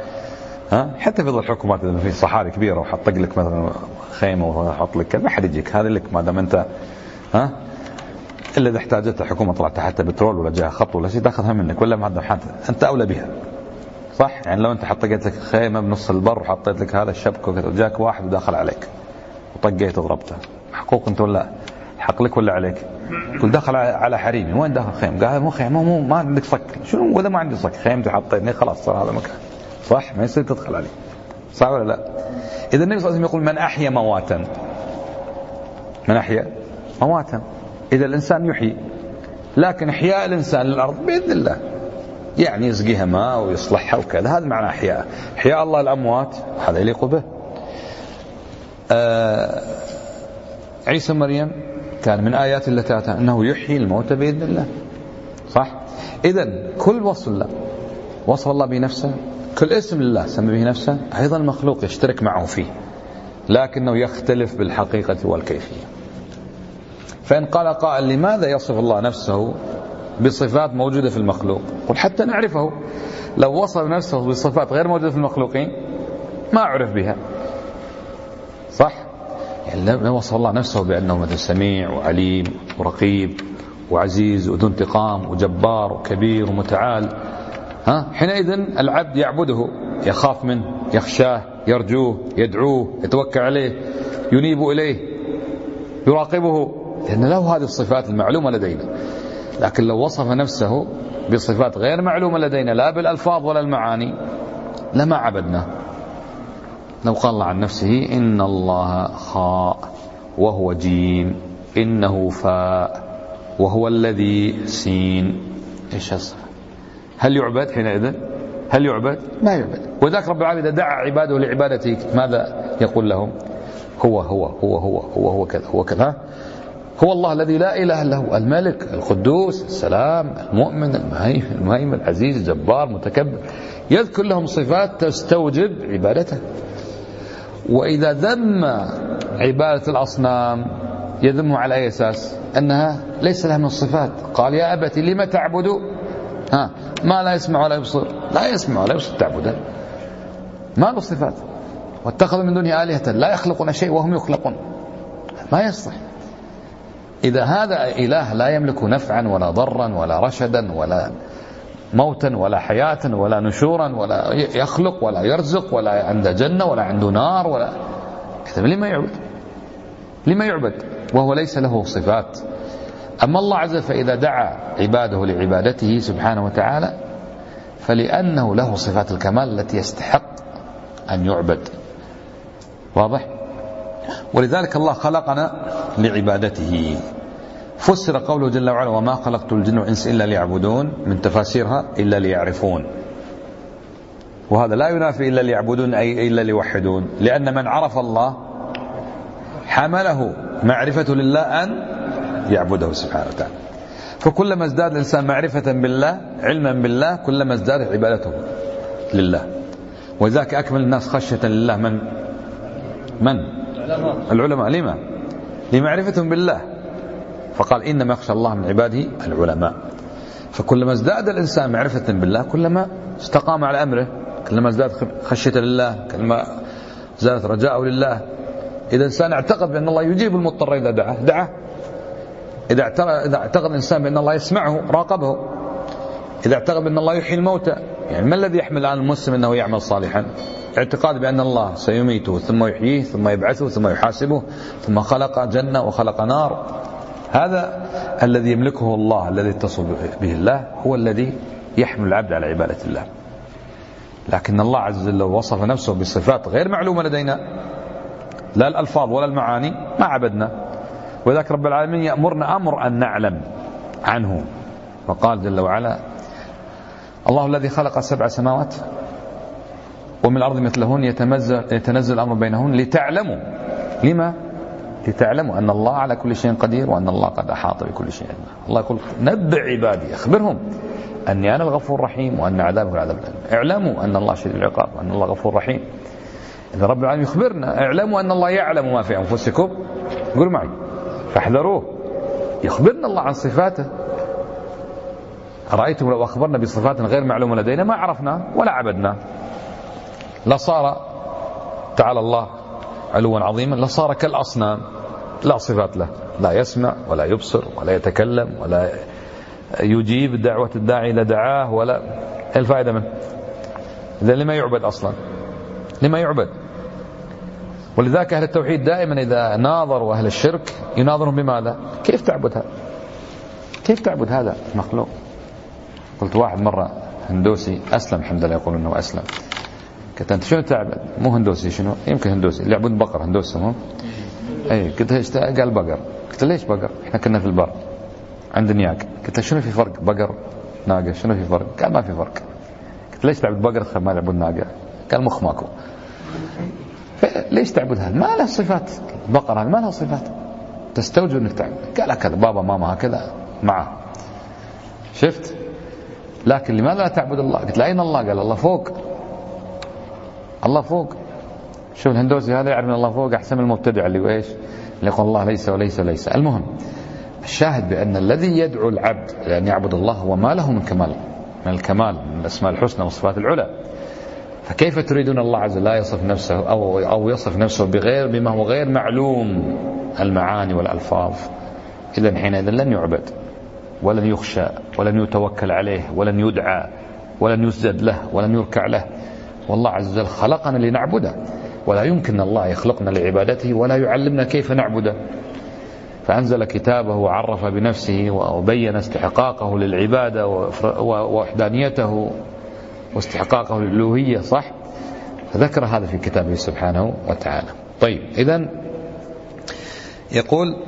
S1: ها حتى في ظل الحكومات إذا في صحاري كبيرة وحط لك مثلا خيمة وحط لك ما حد يجيك، هذا لك ما دام أنت ها إلا إذا احتاجت الحكومة طلعت حتى بترول ولا جاها خط ولا شيء تأخذها منك، ولا ما حتى أنت أولى بها صح. يعني لو أنت حطيت لك خيمة بنص البر وحطيت لك هذا الشبك وجاك واحد وداخل عليك وطقيت وضربته، حقوق أنت ولا حق لك ولا عليك؟ قل دخل على حريمي، وين داخل خيم؟ قال مو خيمة، مو ما عندك صك. شنو وإذا ما عندي صك خيمتي حطيتني خلاص صار هذا مكان صح، ما يصير تدخل عليه صح ولا لا؟ إذا النبي صلى الله عليه وسلم يقول من أحيا مواتا، من أحيا مواتا، إذا الإنسان يحيي، لكن إحياء الإنسان للأرض بإذن الله، يعني يسقيها ماء ويصلحها وكذا، هذا معنى إحياء. إحياء الله الأموات هذا يليق به. آه عيسى مريم كان من آيات الله تعالى أنه يحيي الموتى بإذن الله صح. إذا كل وصف الله وصف الله بنفسه، كل اسم الله سمى به نفسه، أيضا المخلوق يشترك معه فيه، لكنه يختلف بالحقيقة والكيفية. فإن قال قائل لماذا يصف الله نفسه بصفات موجودة في المخلوق؟ قل حتى نعرفه. لو وصف نفسه بصفات غير موجودة في المخلوقين ما عرف بها صح. يعني لو وصف الله نفسه بأنه مثل سميع وعليم ورقيب وعزيز وذو انتقام وجبار وكبير ومتعال، ها حينئذ العبد يعبده، يخاف منه، يخشاه، يرجوه، يدعوه، يتوكل عليه، ينيب إليه، يراقبه، لأن له هذه الصفات المعلومة لدينا. لكن لو وصف نفسه بصفات غير معلومة لدينا لا بالألفاظ ولا المعاني لما عبدنا. لو قال الله عن نفسه إن الله خاء وهو جيم، إنه فاء وهو الذي سين، إيش الصفة؟ هل يعبد حينئذ؟ هل يعبد؟ ما يعبد. وذاك رب العالمين إذا دعا عباده لعبادته ماذا يقول لهم؟ هو هو هو هو هو هو كذا هو كذا، هو الله الذي لا إله إلا هو، الملك القدوس السلام المؤمن المهيمن العزيز الجبار المتكبر، يذكر لهم صفات تستوجب عبادته. وإذا ذم عبادة الأصنام يذمه على أي أساس؟ أنها ليس لها من الصفات. قال يا أبتي لما تعبد ها ما لا يسمع ولا يبصر؟ لا يسمع ولا يبصر تعبده، ما له صفات. واتخذوا من دونه آلهة لا يخلقون شيء وهم يخلقون، ما يصلح. إذا هذا إله لا يملك نفعا ولا ضرا ولا رشدا ولا موتا ولا حياة ولا نشورا ولا يخلق ولا يرزق ولا عنده جنة ولا عنده نار ولا لما يعبد؟ لما يعبد وهو ليس له صفات؟ أما الله عز وجل فإذا دعا عباده لعبادته سبحانه وتعالى فلأنه له صفات الكمال التي يستحق أن يعبد. واضح؟ ولذلك الله خلقنا لعبادته. فسر قوله جل وعلا وما خلقت الجن والإنس إلا ليعبدون من تفاسيرها إلا ليعرفون، وهذا لا ينافي إلا ليعبدون أي إلا ليوحدون، لأن من عرف الله حمله معرفة لله أن يعبده سبحانه وتعالى. فكلما ازداد الإنسان معرفة بالله علما بالله كلما ازداد عبادته لله. وذاك أكمل الناس خشية لله من من العلماء. لما؟ لمعرفتهم بالله، فقال إنما يخشى الله من عباده العلماء. فكلما ازداد الإنسان معرفة بالله كلما استقام على أمره، كلما ازداد خشية لله، كلما زادت رجاءه لله. إذا الإنسان اعتقد بأن الله يجيب المضطر إذا دعاه دعاه، إذا اعتقد الإنسان بأن الله يسمعه راقبه، إذا اعتقد بأن الله يحيي الموتى. يعني ما الذي يحمل الآن المسلم أنه يعمل صالحا؟ اعتقاد بأن الله سيميته ثم يحييه ثم يبعثه ثم يحاسبه ثم خلق جنة وخلق نار. هذا الذي يملكه الله، الذي يتصل به الله، هو الذي يحمل العبد على عبادة الله. لكن الله عز وجل وصف نفسه بصفات غير معلومة لدينا لا الألفاظ ولا المعاني ما عبدنا. وذلك رب العالمين يأمرنا أمر أن نعلم عنه، فقال جل وعلا الله الذي خلق سبع سماوات ومن الأرض مثلهن يتنزل الأمر بينهن لتعلموا. لما؟ لتعلموا أن الله على كل شيء قدير وأن الله قد أحاط بكل شيء علما. الله يقول نبئ عبادي أخبرهم أني أنا الغفور الرحيم وأن عذابه العذاب الأليم. اعلموا أن الله شديد العقاب وأن الله غفور رحيم. إذا رب العالمين يخبرنا اعلموا أن الله يعلم ما في أنفسكم، قولوا معي فاحذروه. يخبرنا الله عن صفاته. أرأيتم لو أخبرنا بصفات غير معلومة لدينا ما عرفنا ولا عبدنا. لصار تعالى الله علوا عظيما لصار كالأصنام، لا صفات له، لا يسمع ولا يبصر ولا يتكلم ولا يجيب دعوة الداعي إذا دعاه، ولا الفائدة منه. إذا لما يعبد أصلا؟ لما يعبد؟ ولذلك أهل التوحيد دائما إذا ناظروا أهل الشرك يناظرهم بماذا؟ كيف تعبد هذا؟ كيف تعبد هذا مخلوق؟ قلت واحد مرة هندوسي أسلم الحمد لله، يقول إنه أسلم. قلت أنت شنو تعبد؟ مو هندوسي، شنو؟ يمكن هندوسي اللي يعبد بقر، هندوسي هم. أي قلت قال بقر. قلت ليش بقر؟ إحنا كنا في البر عند نياق. قلت له شنو في فرق بقر ناقة؟ شنو في فرق؟ قال ما في فرق. قلت ليش تعبد بقر ما تعبد ناقة؟ قال مخ ماكو. ليش تعبد هذا؟ ما له صفات، البقرة ما لها صفات تستوجب انك تعبد. قال هكذا بابا ماما هكذا معه. شفت؟ لكن لماذا لا تعبد الله؟ قلت له أين الله؟ قال الله فوق. الله فوق. شوف الهندوسي هذا يعرف ان الله فوق احسن من المبتدع اللي ايش؟ اللي يقول الله ليس وليس وليس. المهم الشاهد بأن الذي يدعو العبد لأن يعبد الله هو ما له من كمال، من الكمال، من الأسماء الحسنى والصفات العلى. فكيف تريدون الله عز وجل لا يصف نفسه أو أو يصف نفسه بغير بما هو غير معلوم المعاني والألفاظ؟ إذن حينئذ لن يعبد ولن يخشى ولن يتوكل عليه ولن يدعى ولن يسجد له ولن يركع له. والله عز وجل خلقنا لنعبده، ولا يمكن الله يخلقنا لعبادته ولا يعلمنا كيف نعبده. فأنزل كتابه وعرف بنفسه وبين استحقاقه للعبادة ووحدانيته واستحقاقه للألوهية، صح؟ فذكر هذا في كتابه سبحانه وتعالى. طيب إذن يقول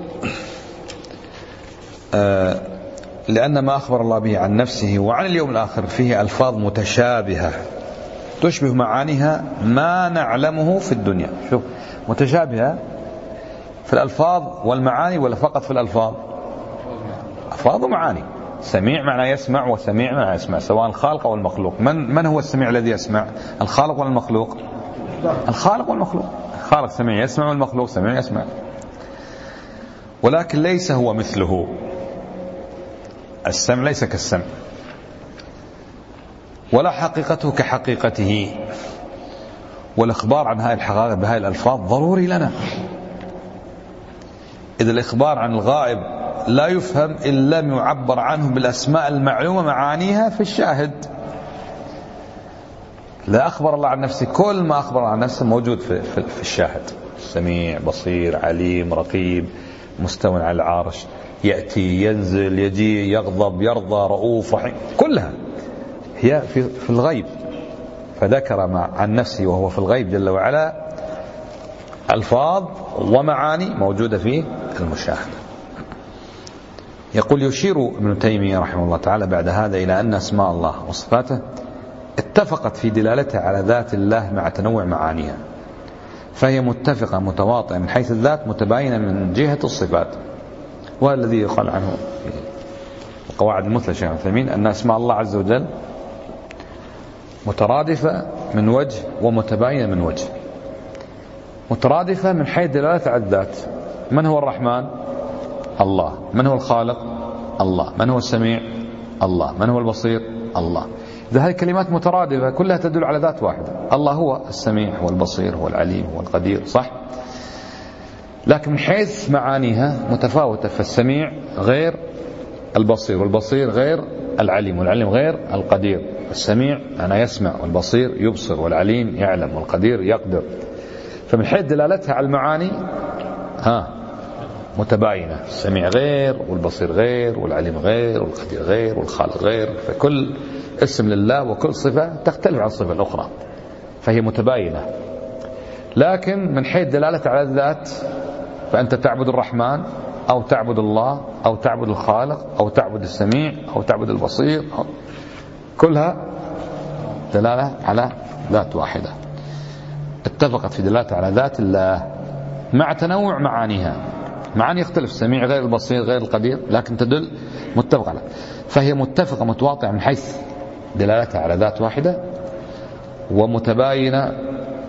S1: آه لأن ما أخبر الله به عن نفسه وعن اليوم الآخر فيه ألفاظ متشابهة تشبه معانيها ما نعلمه في الدنيا. شوف متشابهة في الألفاظ والمعاني ولا فقط في الألفاظ؟ ألفاظ ومعاني. سميع معنى يسمع، وسميع معنى يسمع، سواء الخالق أو المخلوق. من من هو السميع الذي يسمع؟ الخالق ولا المخلوق؟ الخالق والمخلوق. الخالق سميع يسمع والمخلوق سميع يسمع. ولكن ليس هو مثله. السمع ليس كالسمع، ولا حقيقته كحقيقته. والإخبار عن هذه الحقائق بهذه الألفاظ ضروري لنا. إذا الإخبار عن الغائب لا يفهم إن لم يعبر عنه بالأسماء المعلومة معانيها في الشاهد. لا أخبر الله عن نفسه، كل ما أخبر عن نفسه موجود في, في, في الشاهد. سميع، بصير، عليم، رقيب، مستوى على العرش، يأتي، ينزل، يجي، يغضب، يرضى، رؤوف، رحيم، كلها هي في, في الغيب. فذكر مع عن نفسه وهو في الغيب جل وعلا ألفاظ ومعاني موجودة في المشاهدة. يقول يشير ابن تيمية رحمه الله تعالى بعد هذا إلى أن أسماء الله وصفاته اتفقت في دلالتها على ذات الله مع تنوع معانيها، فهي متفقة متواطئة من حيث الذات متباينة من جهة الصفات. والذي يقال عنه في القواعد المثلى شيخ عثيمين أن أسماء الله عز وجل مترادفة من وجه ومتباينة من وجه. مترادفة من حيث دلالتها على الذات. من هو الرحمن؟ الله. من هو الخالق؟ الله. من هو السميع؟ الله. من هو البصير؟ الله. إذا هذه الكلمات مترادفة كلها تدل على ذات واحدة. الله هو السميع والبصير والعليم والقدير، صح؟ لكن من حيث معانيها متفاوتة. فالسميع غير البصير، والبصير غير العليم، والعليم غير القدير. السميع أنا يسمع، والبصير يبصر، والعليم يعلم، والقدير يقدر. فمن حيث دلالتها على المعاني ها متباينة. السميع غير، والبصير غير، والعليم غير، والقدير غير، والخالق غير. فكل اسم لله وكل صفة تختلف عن الصفة الأخرى، فهي متباينة. لكن من حيث دلالتها على الذات فأنت تعبد الرحمن أو تعبد الله أو تعبد الخالق أو تعبد السميع أو تعبد البصير، كلها دلالة على ذات واحدة اتفقت في دلالتها على ذات الله مع تنوع معانيها. معاني يختلف، السميع غير البصير غير القدير، لكن تدل متفق على. فهي متفقة متواطئة من حيث دلالتها على ذات واحدة، ومتباينة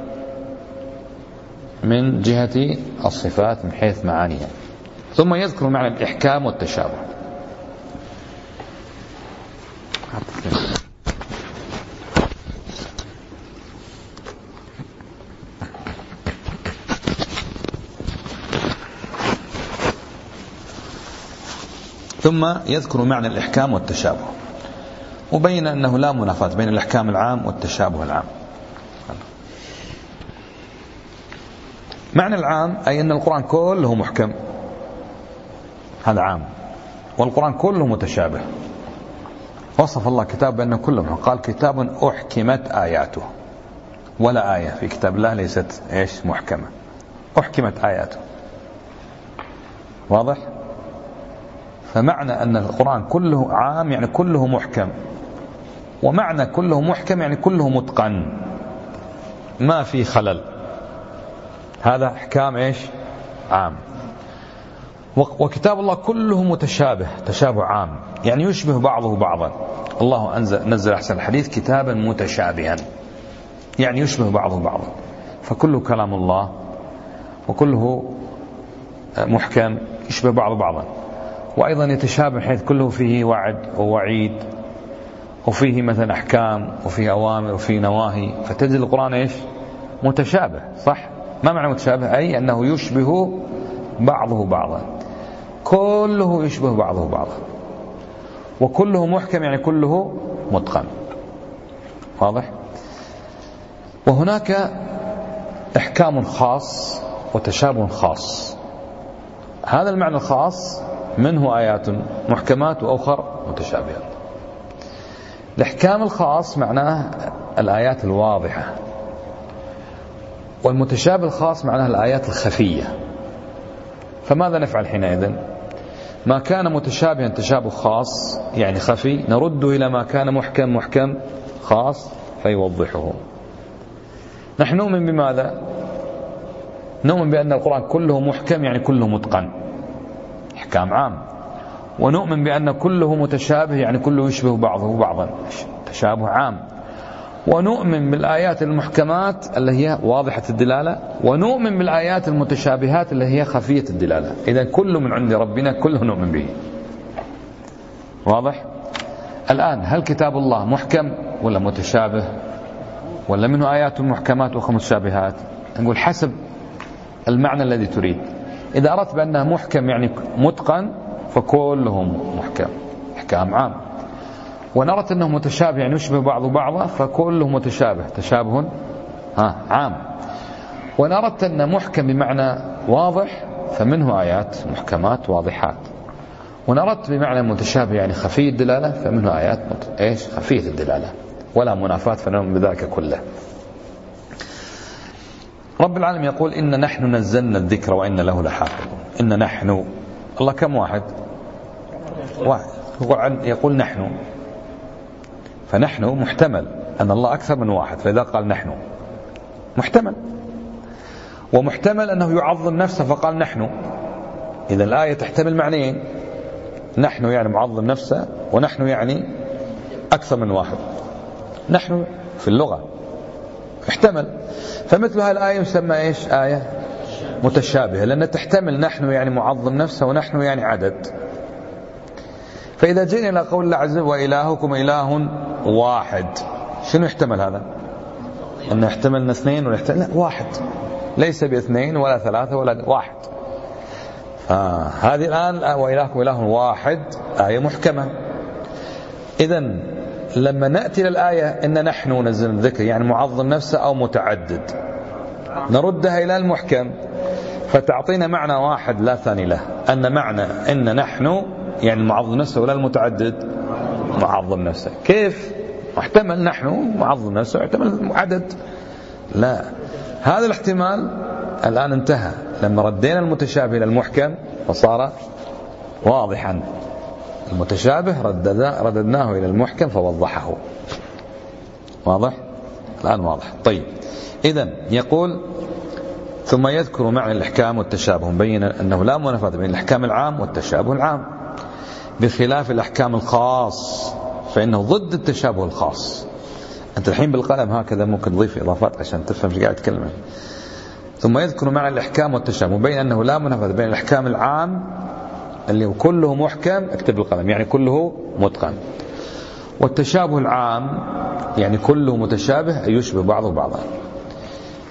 S1: من جهة الصفات من حيث معانيها. ثم يذكر معنى الإحكام والتشابه. ثم يذكر معنى الإحكام والتشابه، وبين أنه لا منافاة بين الإحكام العام والتشابه العام. معنى العام أي أن القرآن كله محكم، هذا عام، والقرآن كله متشابه. وصف الله كتاب بأنه كله محكم، قال كتاب أحكمت آياته، ولا آية في كتاب الله ليست إيش محكمة، أحكمت آياته. واضح؟ فمعنى أن القرآن كله عام يعني كله محكم، ومعنى كله محكم يعني كله متقن ما في خلل. هذا أحكام إيش عام. وكتاب الله كله متشابه، تشابه عام يعني يشبه بعضه بعضا. الله أنزل نزل أحسن الحديث كتابا متشابها يعني يشبه بعضه بعضا، فكله كلام الله وكله محكم يشبه بعضه بعضا، وأيضا يتشابه حيث كله فيه وعد ووعيد، وفيه مثلا أحكام وفيه أوامر وفيه نواهي، فتجد القرآن إيش متشابه. صح؟ ما معنى متشابه؟ أي أنه يشبه بعضه بعضا، كله يشبه بعضه بعضا، وكله محكم يعني كله متقن. واضح؟ وهناك إحكام خاص وتشابه خاص. هذا المعنى الخاص منه آيات محكمات وأخر متشابهات. الإحكام الخاص معناه الآيات الواضحة، والمتشابه الخاص معناه الآيات الخفية. فماذا نفعل حينئذ؟ ما كان متشابها تشابه خاص يعني خفي نرده إلى ما كان محكم محكم خاص فيوضحه. نحن نؤمن بماذا؟ نؤمن بأن القرآن كله محكم يعني كله متقن، إحكام عام. ونؤمن بأن كله متشابه يعني كله يشبه بعضه بعضا، تشابه عام. ونؤمن بالآيات المحكمات اللي هي واضحة الدلالة، ونؤمن بالآيات المتشابهات اللي هي خفية الدلالة. إذا كل من عند ربنا كله نؤمن به. واضح؟ الآن هل كتاب الله محكم ولا متشابه ولا منه آيات محكمات وأخرى متشابهات؟ نقول حسب المعنى الذي تريد. إذا أردت بأنه محكم يعني متقن فكلهم محكم، إحكام عام. وإن أردت أنه متشابه يعني يشبه بعضه بعضا فكله متشابه، تشابه ها عام. وإن أردت أنه محكم بمعنى واضح فمنه آيات محكمات واضحات. وإن أردت بمعنى متشابه يعني خفي الدلالة فمنه آيات مت... إيش خفية الدلالة، ولا منافاة فنؤمن بذلك كله. رب العالمين يقول إن نحن نزلنا الذكر وإن له لحافظون. إن نحن، الله كم واحد؟ واحد. يقول نحن، فنحن محتمل أن الله أكثر من واحد، فإذا قال نحن محتمل. ومحتمل أنه يعظم نفسه فقال نحن. إذا الآية تحتمل معنيين، نحن يعني معظم نفسه، ونحن يعني أكثر من واحد. نحن في اللغة احتمل، فمثل هذه الآية يسمى إيش؟ آية متشابهة، لأن تحتمل نحن يعني معظم نفسه ونحن يعني عدد. فإذا جئنا إلى قول الله عز وجل وإلهكم إله واحد، شنو يحتمل هذا؟ أنه يحتمل اثنين ولا يحتمل؟ لا، واحد، ليس باثنين ولا ثلاثة ولا واحد. فهذه الآن وإلهكم إله واحد آية محكمة. إذن لما نأتي للآية إن نحن نزل الذكر يعني معظم نفسه أو متعدد، نردها إلى المحكم فتعطينا معنى واحد لا ثاني له، أن معنى إن نحن يعني معظم نفسه ولا المتعدد معظم نفسه. كيف؟ محتمل نحن معظم نفسه، محتمل عدد. لا، هذا الاحتمال الآن انتهى لما ردينا المتشابه إلى المحكم فصار واضحا. المتشابه رددناه إلى المحكم فوضحه. واضح؟ الآن واضح. طيب، إذن يقول ثم يذكر معنى الإحكام والتشابه، مبين أنه لا منافاة بين الإحكام العام والتشابه العام، بخلاف الأحكام الخاص فإنه ضد التشابه الخاص. أنت الحين بالقلم هكذا ممكن تضيف إضافات عشان تفهم شو قاعد تكلمه. ثم يذكر معنى الإحكام والتشابه، مبين أنه لا منافاة بين الإحكام العام اللي كله محكم، اكتب بالقلم يعني كله متقن، والتشابه العام يعني كله متشابه أي يشبه بعضه بعضا،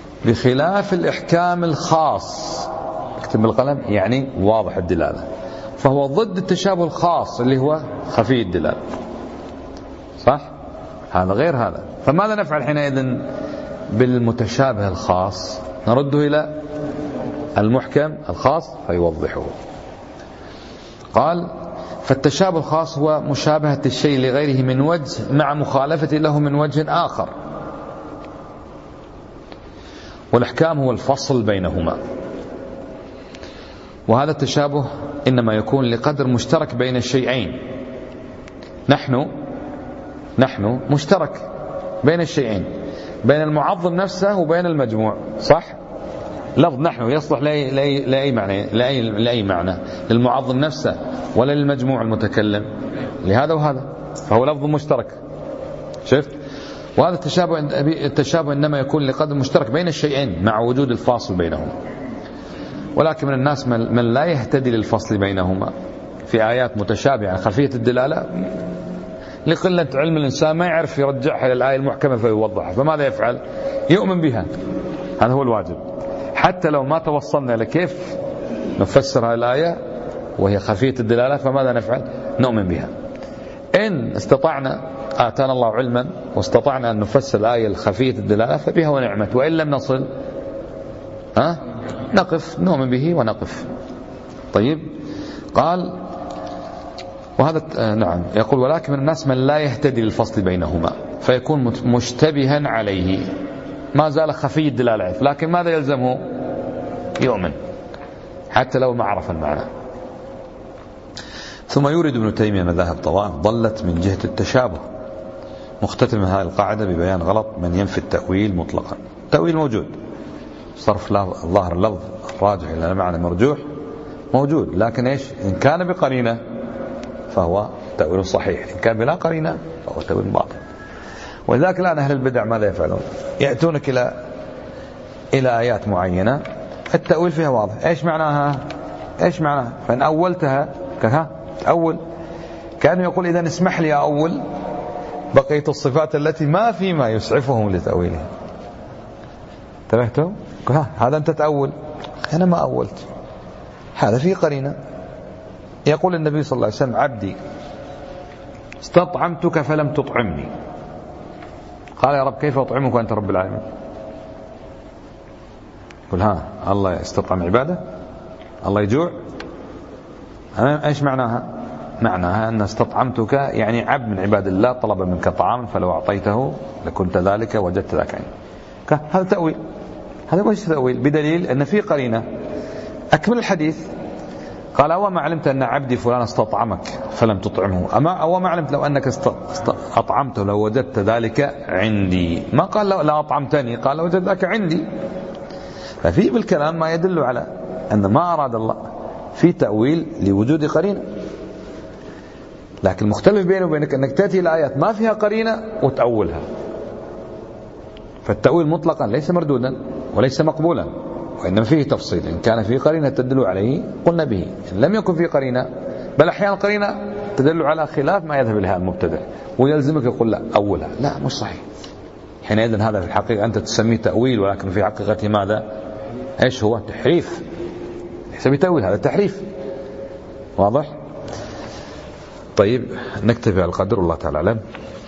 S1: بخلاف الإحكام الخاص، اكتب بالقلم يعني واضح الدلالة، فهو ضد التشابه الخاص اللي هو خفي الدلالة، صح؟ هذا غير هذا. فماذا نفعل حينئذ بالمتشابه الخاص؟ نرده إلى المحكم الخاص فيوضحه. قال فالتشابه الخاص هو مشابهة الشيء لغيره من وجه مع مخالفة له من وجه آخر، والإحكام هو الفصل بينهما. وهذا التشابه إنما يكون لقدر مشترك بين الشيئين. نحن نحن مشترك بين الشيئين، بين المعظم نفسه وبين المجموع، صح؟ لفظ نحن يصلح لأي, لأي, لأي معنى لأي, لأي معنى، للمعظم نفسه ولا للمجموع المتكلم، لهذا وهذا، فهو لفظ مشترك. شفت؟ وهذا التشابه التشابه إنما يكون لقدر مشترك بين الشيئين مع وجود الفاصل بينهما. ولكن من الناس من لا يهتدي للفصل بينهما في آيات متشابهة خفية الدلالة، لقلة علم الإنسان ما يعرف يرجعها إلى الآية المحكمة فيوضحها، فماذا يفعل؟ يؤمن بها. هذا هو الواجب، حتى لو ما توصلنا لكيف نفسر هذه الآية وهي خفية الدلالة فماذا نفعل؟ نؤمن بها. إن استطعنا آتانا الله علما واستطعنا أن نفسر الآية الخفية الدلالة فبها ونعمت، وإن لم نصل ها نقف، نؤمن به ونقف. طيب، قال وهذا نعم يقول ولكن من الناس من لا يهتدي للفصل بينهما فيكون مشتبها عليه، ما زال خفي الدلالة، لكن ماذا يلزمه؟ يؤمن حتى لو ما عرف المعنى. ثم يورد ابن تيمية مذاهب طوائف ضلت من جهة التشابه، مختتم هذه القاعدة ببيان غلط من ينفي التأويل مطلقا. التأويل موجود، صرف ظاهر اللفظ الراجح إلى معنى مرجوح موجود، لكن إيش؟ إن كان بقرينة فهو تأويل صحيح، إن كان بلا قرينة فهو تأويل باطل. ولذلك الآن أهل البدع ماذا يفعلون؟ يأتونك إلى إلى آيات معينة التأويل فيها واضح، إيش معناها؟ إيش معناها؟ فإن أولتها كها تأول، كأنه يقول إذا اسمح لي أول بقية الصفات التي ما فيما يسعفهم لتأويلها. انتبهتوا؟ هذا أنت تأول، أنا ما أولت، هذا فيه قرينة. يقول النبي صلى الله عليه وسلم عبدي استطعمتك فلم تطعمني، قال يا رب كيف أطعمك وأنت رب العالمين؟ قل ها الله يستطعم عباده، الله يجوع. ايش معناها؟ معناها ان استطعمتك يعني عبد من عباد الله طلب منك طعام فلو اعطيته لكنت ذلك وجدت ذاك عندي. هذا تأويل، هذا وجه تأويل بدليل ان في قرينه. اكمل الحديث، قال وما علمت ان عبدي فلان استطعمك فلم تطعمه، اما وما علمت لو انك اطعمته لو وجدت ذلك عندي، ما قال لا اطعمتني، قال لو وجدت ذاك عندي. ففي بالكلام ما يدل على ان ما اراد الله في تأويل لوجود قرينة، لكن المختلف بينه وبينك أنك تأتي الآيات ما فيها قرينة وتأولها. فالتأويل مطلقا ليس مردودا وليس مقبولا، وإنما فيه تفصيل. إن كان فيه قرينة تدل عليه قلنا به، إن لم يكن فيه قرينة، بل أحيانا قرينة تدل على خلاف ما يذهب إليها المبتدع ويلزمك يقول لا أولها، لا مش صحيح. حينئذ هذا في الحقيقة أنت تسميه تأويل، ولكن في حقيقة ماذا؟ إيش هو؟ تحريف. يسمي تأويل، هذا التحريف. واضح؟ طيب نكتفي على القدر، والله تعالى أعلم.